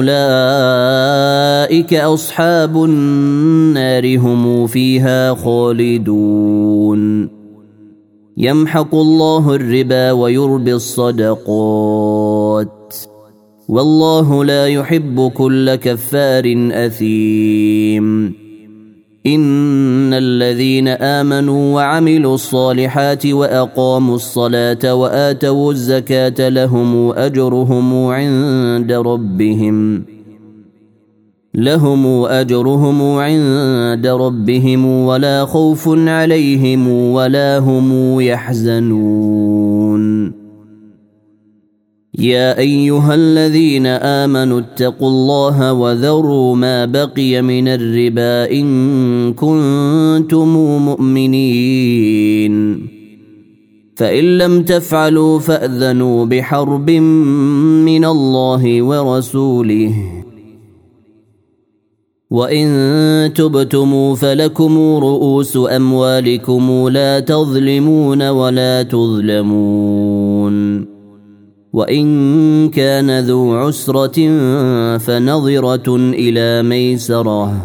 فأولئك أصحاب النار هم فيها خالدون. يمحق الله الربا ويربي الصدقات والله لا يحب كل كفار أثيم. إن الذين آمنوا وعملوا الصالحات وأقاموا الصلاة وآتوا الزكاة لهم أجرهم عند ربهم ولا خوف عليهم ولا هم يحزنون. يا أيها الذين آمنوا اتقوا الله وذروا ما بقي من الربا إن كنتم مؤمنين فإن لم تفعلوا فأذنوا بحرب من الله ورسوله وإن تبتموا فلكم رؤوس أموالكم لا تظلمون ولا تظلمون. وإن كان ذو عسرة فنظرة إلى ميسرة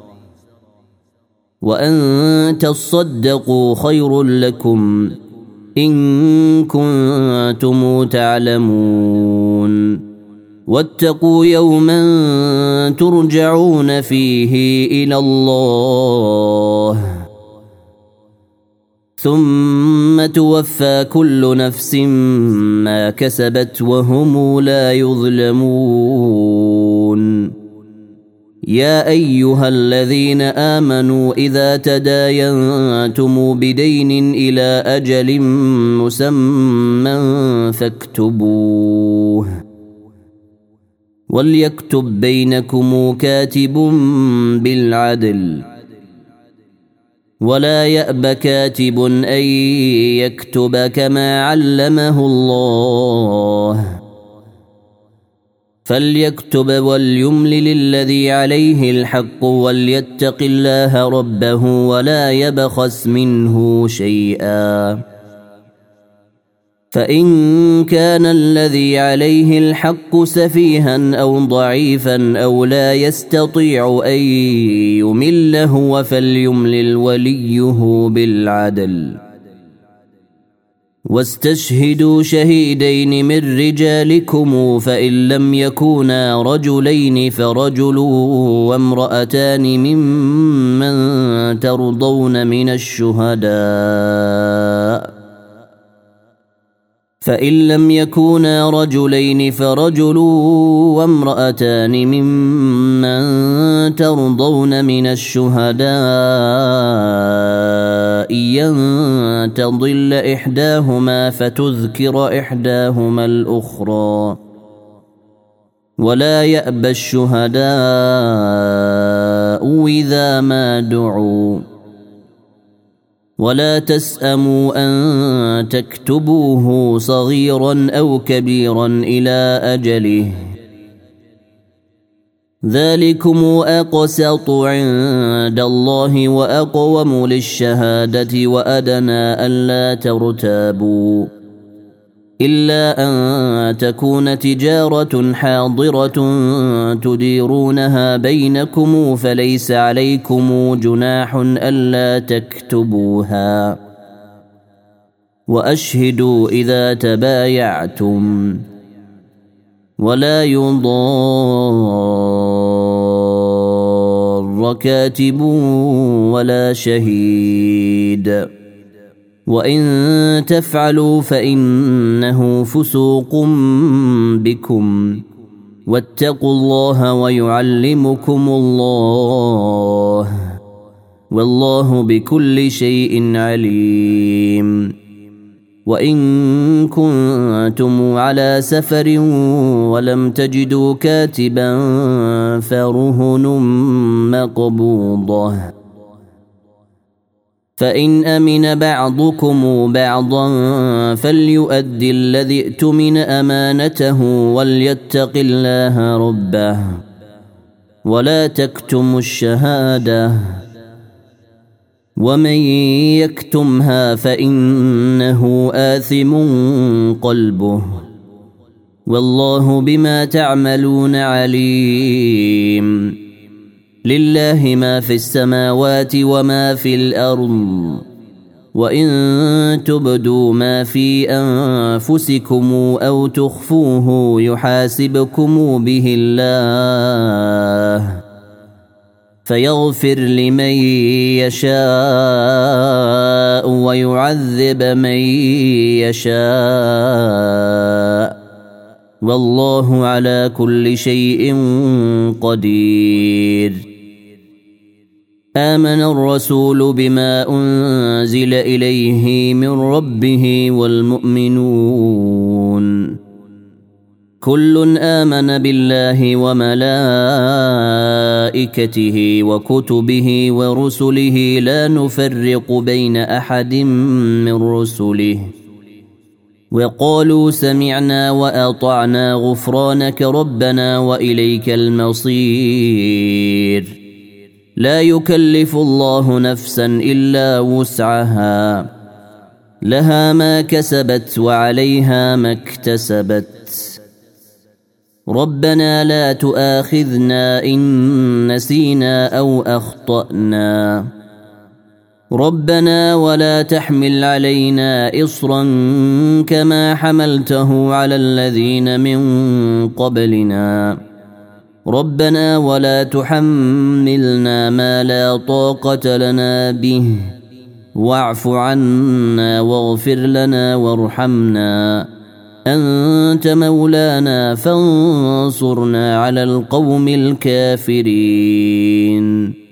وأن تصدقوا خير لكم إن كنتم تعلمون. واتقوا يوما ترجعون فيه إلى الله ثم توفى كل نفس ما كسبت وهم لا يظلمون. يا أيها الذين آمنوا إذا تداينتم بدين إلى أجل مسمى فاكتبوه وليكتب بينكم كاتب بالعدل ولا يأب كاتب أن يكتب كما علمه الله فليكتب وليملل الذي عليه الحق وليتق الله ربه ولا يبخس منه شيئا فإن كان الذي عليه الحق سفيها أو ضعيفا أو لا يستطيع أن يمل هو فليملل وليه بالعدل واستشهدوا شهيدين من رجالكم فإن لم يكونا رجلين فرجل وامرأتان ممن ترضون من الشهداء فإن لم يكونا رجلين فرجل وامرأتان ممن ترضون من الشهداء أن تضل إحداهما فتذكر إحداهما الأخرى ولا يأبى الشهداء إذا ما دعوا ولا تسأموا أن تكتبوه صغيرا أو كبيرا إلى أجله ذلكم أقسط عند الله وأقوم للشهادة وأدنى ألا ترتابوا إلا أن تكون تجارة حاضرة تديرونها بينكم فليس عليكم جناح ألا تكتبوها وأشهدوا إذا تبايعتم ولا يضار كاتب ولا شهيد وإن تفعلوا فإنه فسوق بكم واتقوا الله ويعلمكم الله والله بكل شيء عليم وإن كنتم على سفر ولم تجدوا كاتبا فرهن مقبوضة فإن أمن بعضكم بعضا فليؤد الذي ائتمن أمانته وليتق الله ربه ولا تكتموا الشهادة ومن يكتمها فإنه آثم قلبه والله بما تعملون عليم لله ما في السماوات وما في الأرض وإن تبدوا ما في أنفسكم أو تخفوه يحاسبكم به الله فيغفر لمن يشاء ويعذب من يشاء والله على كل شيء قدير آمن الرسول بما أنزل إليه من ربه والمؤمنون كل آمن بالله وملائكته وكتبه ورسله لا نفرق بين أحد من رسله وقالوا سمعنا وأطعنا غفرانك ربنا وإليك المصير لا يكلف الله نفسا إلا وسعها لها ما كسبت وعليها ما اكتسبت ربنا لا تؤاخذنا إن نسينا أو أخطأنا ربنا ولا تحمل علينا إصرا كما حملته على الذين من قبلنا ربنا ولا تحملنا ما لا طاقة لنا به واعف عنا واغفر لنا وارحمنا أنت مولانا فانصرنا على القوم الكافرين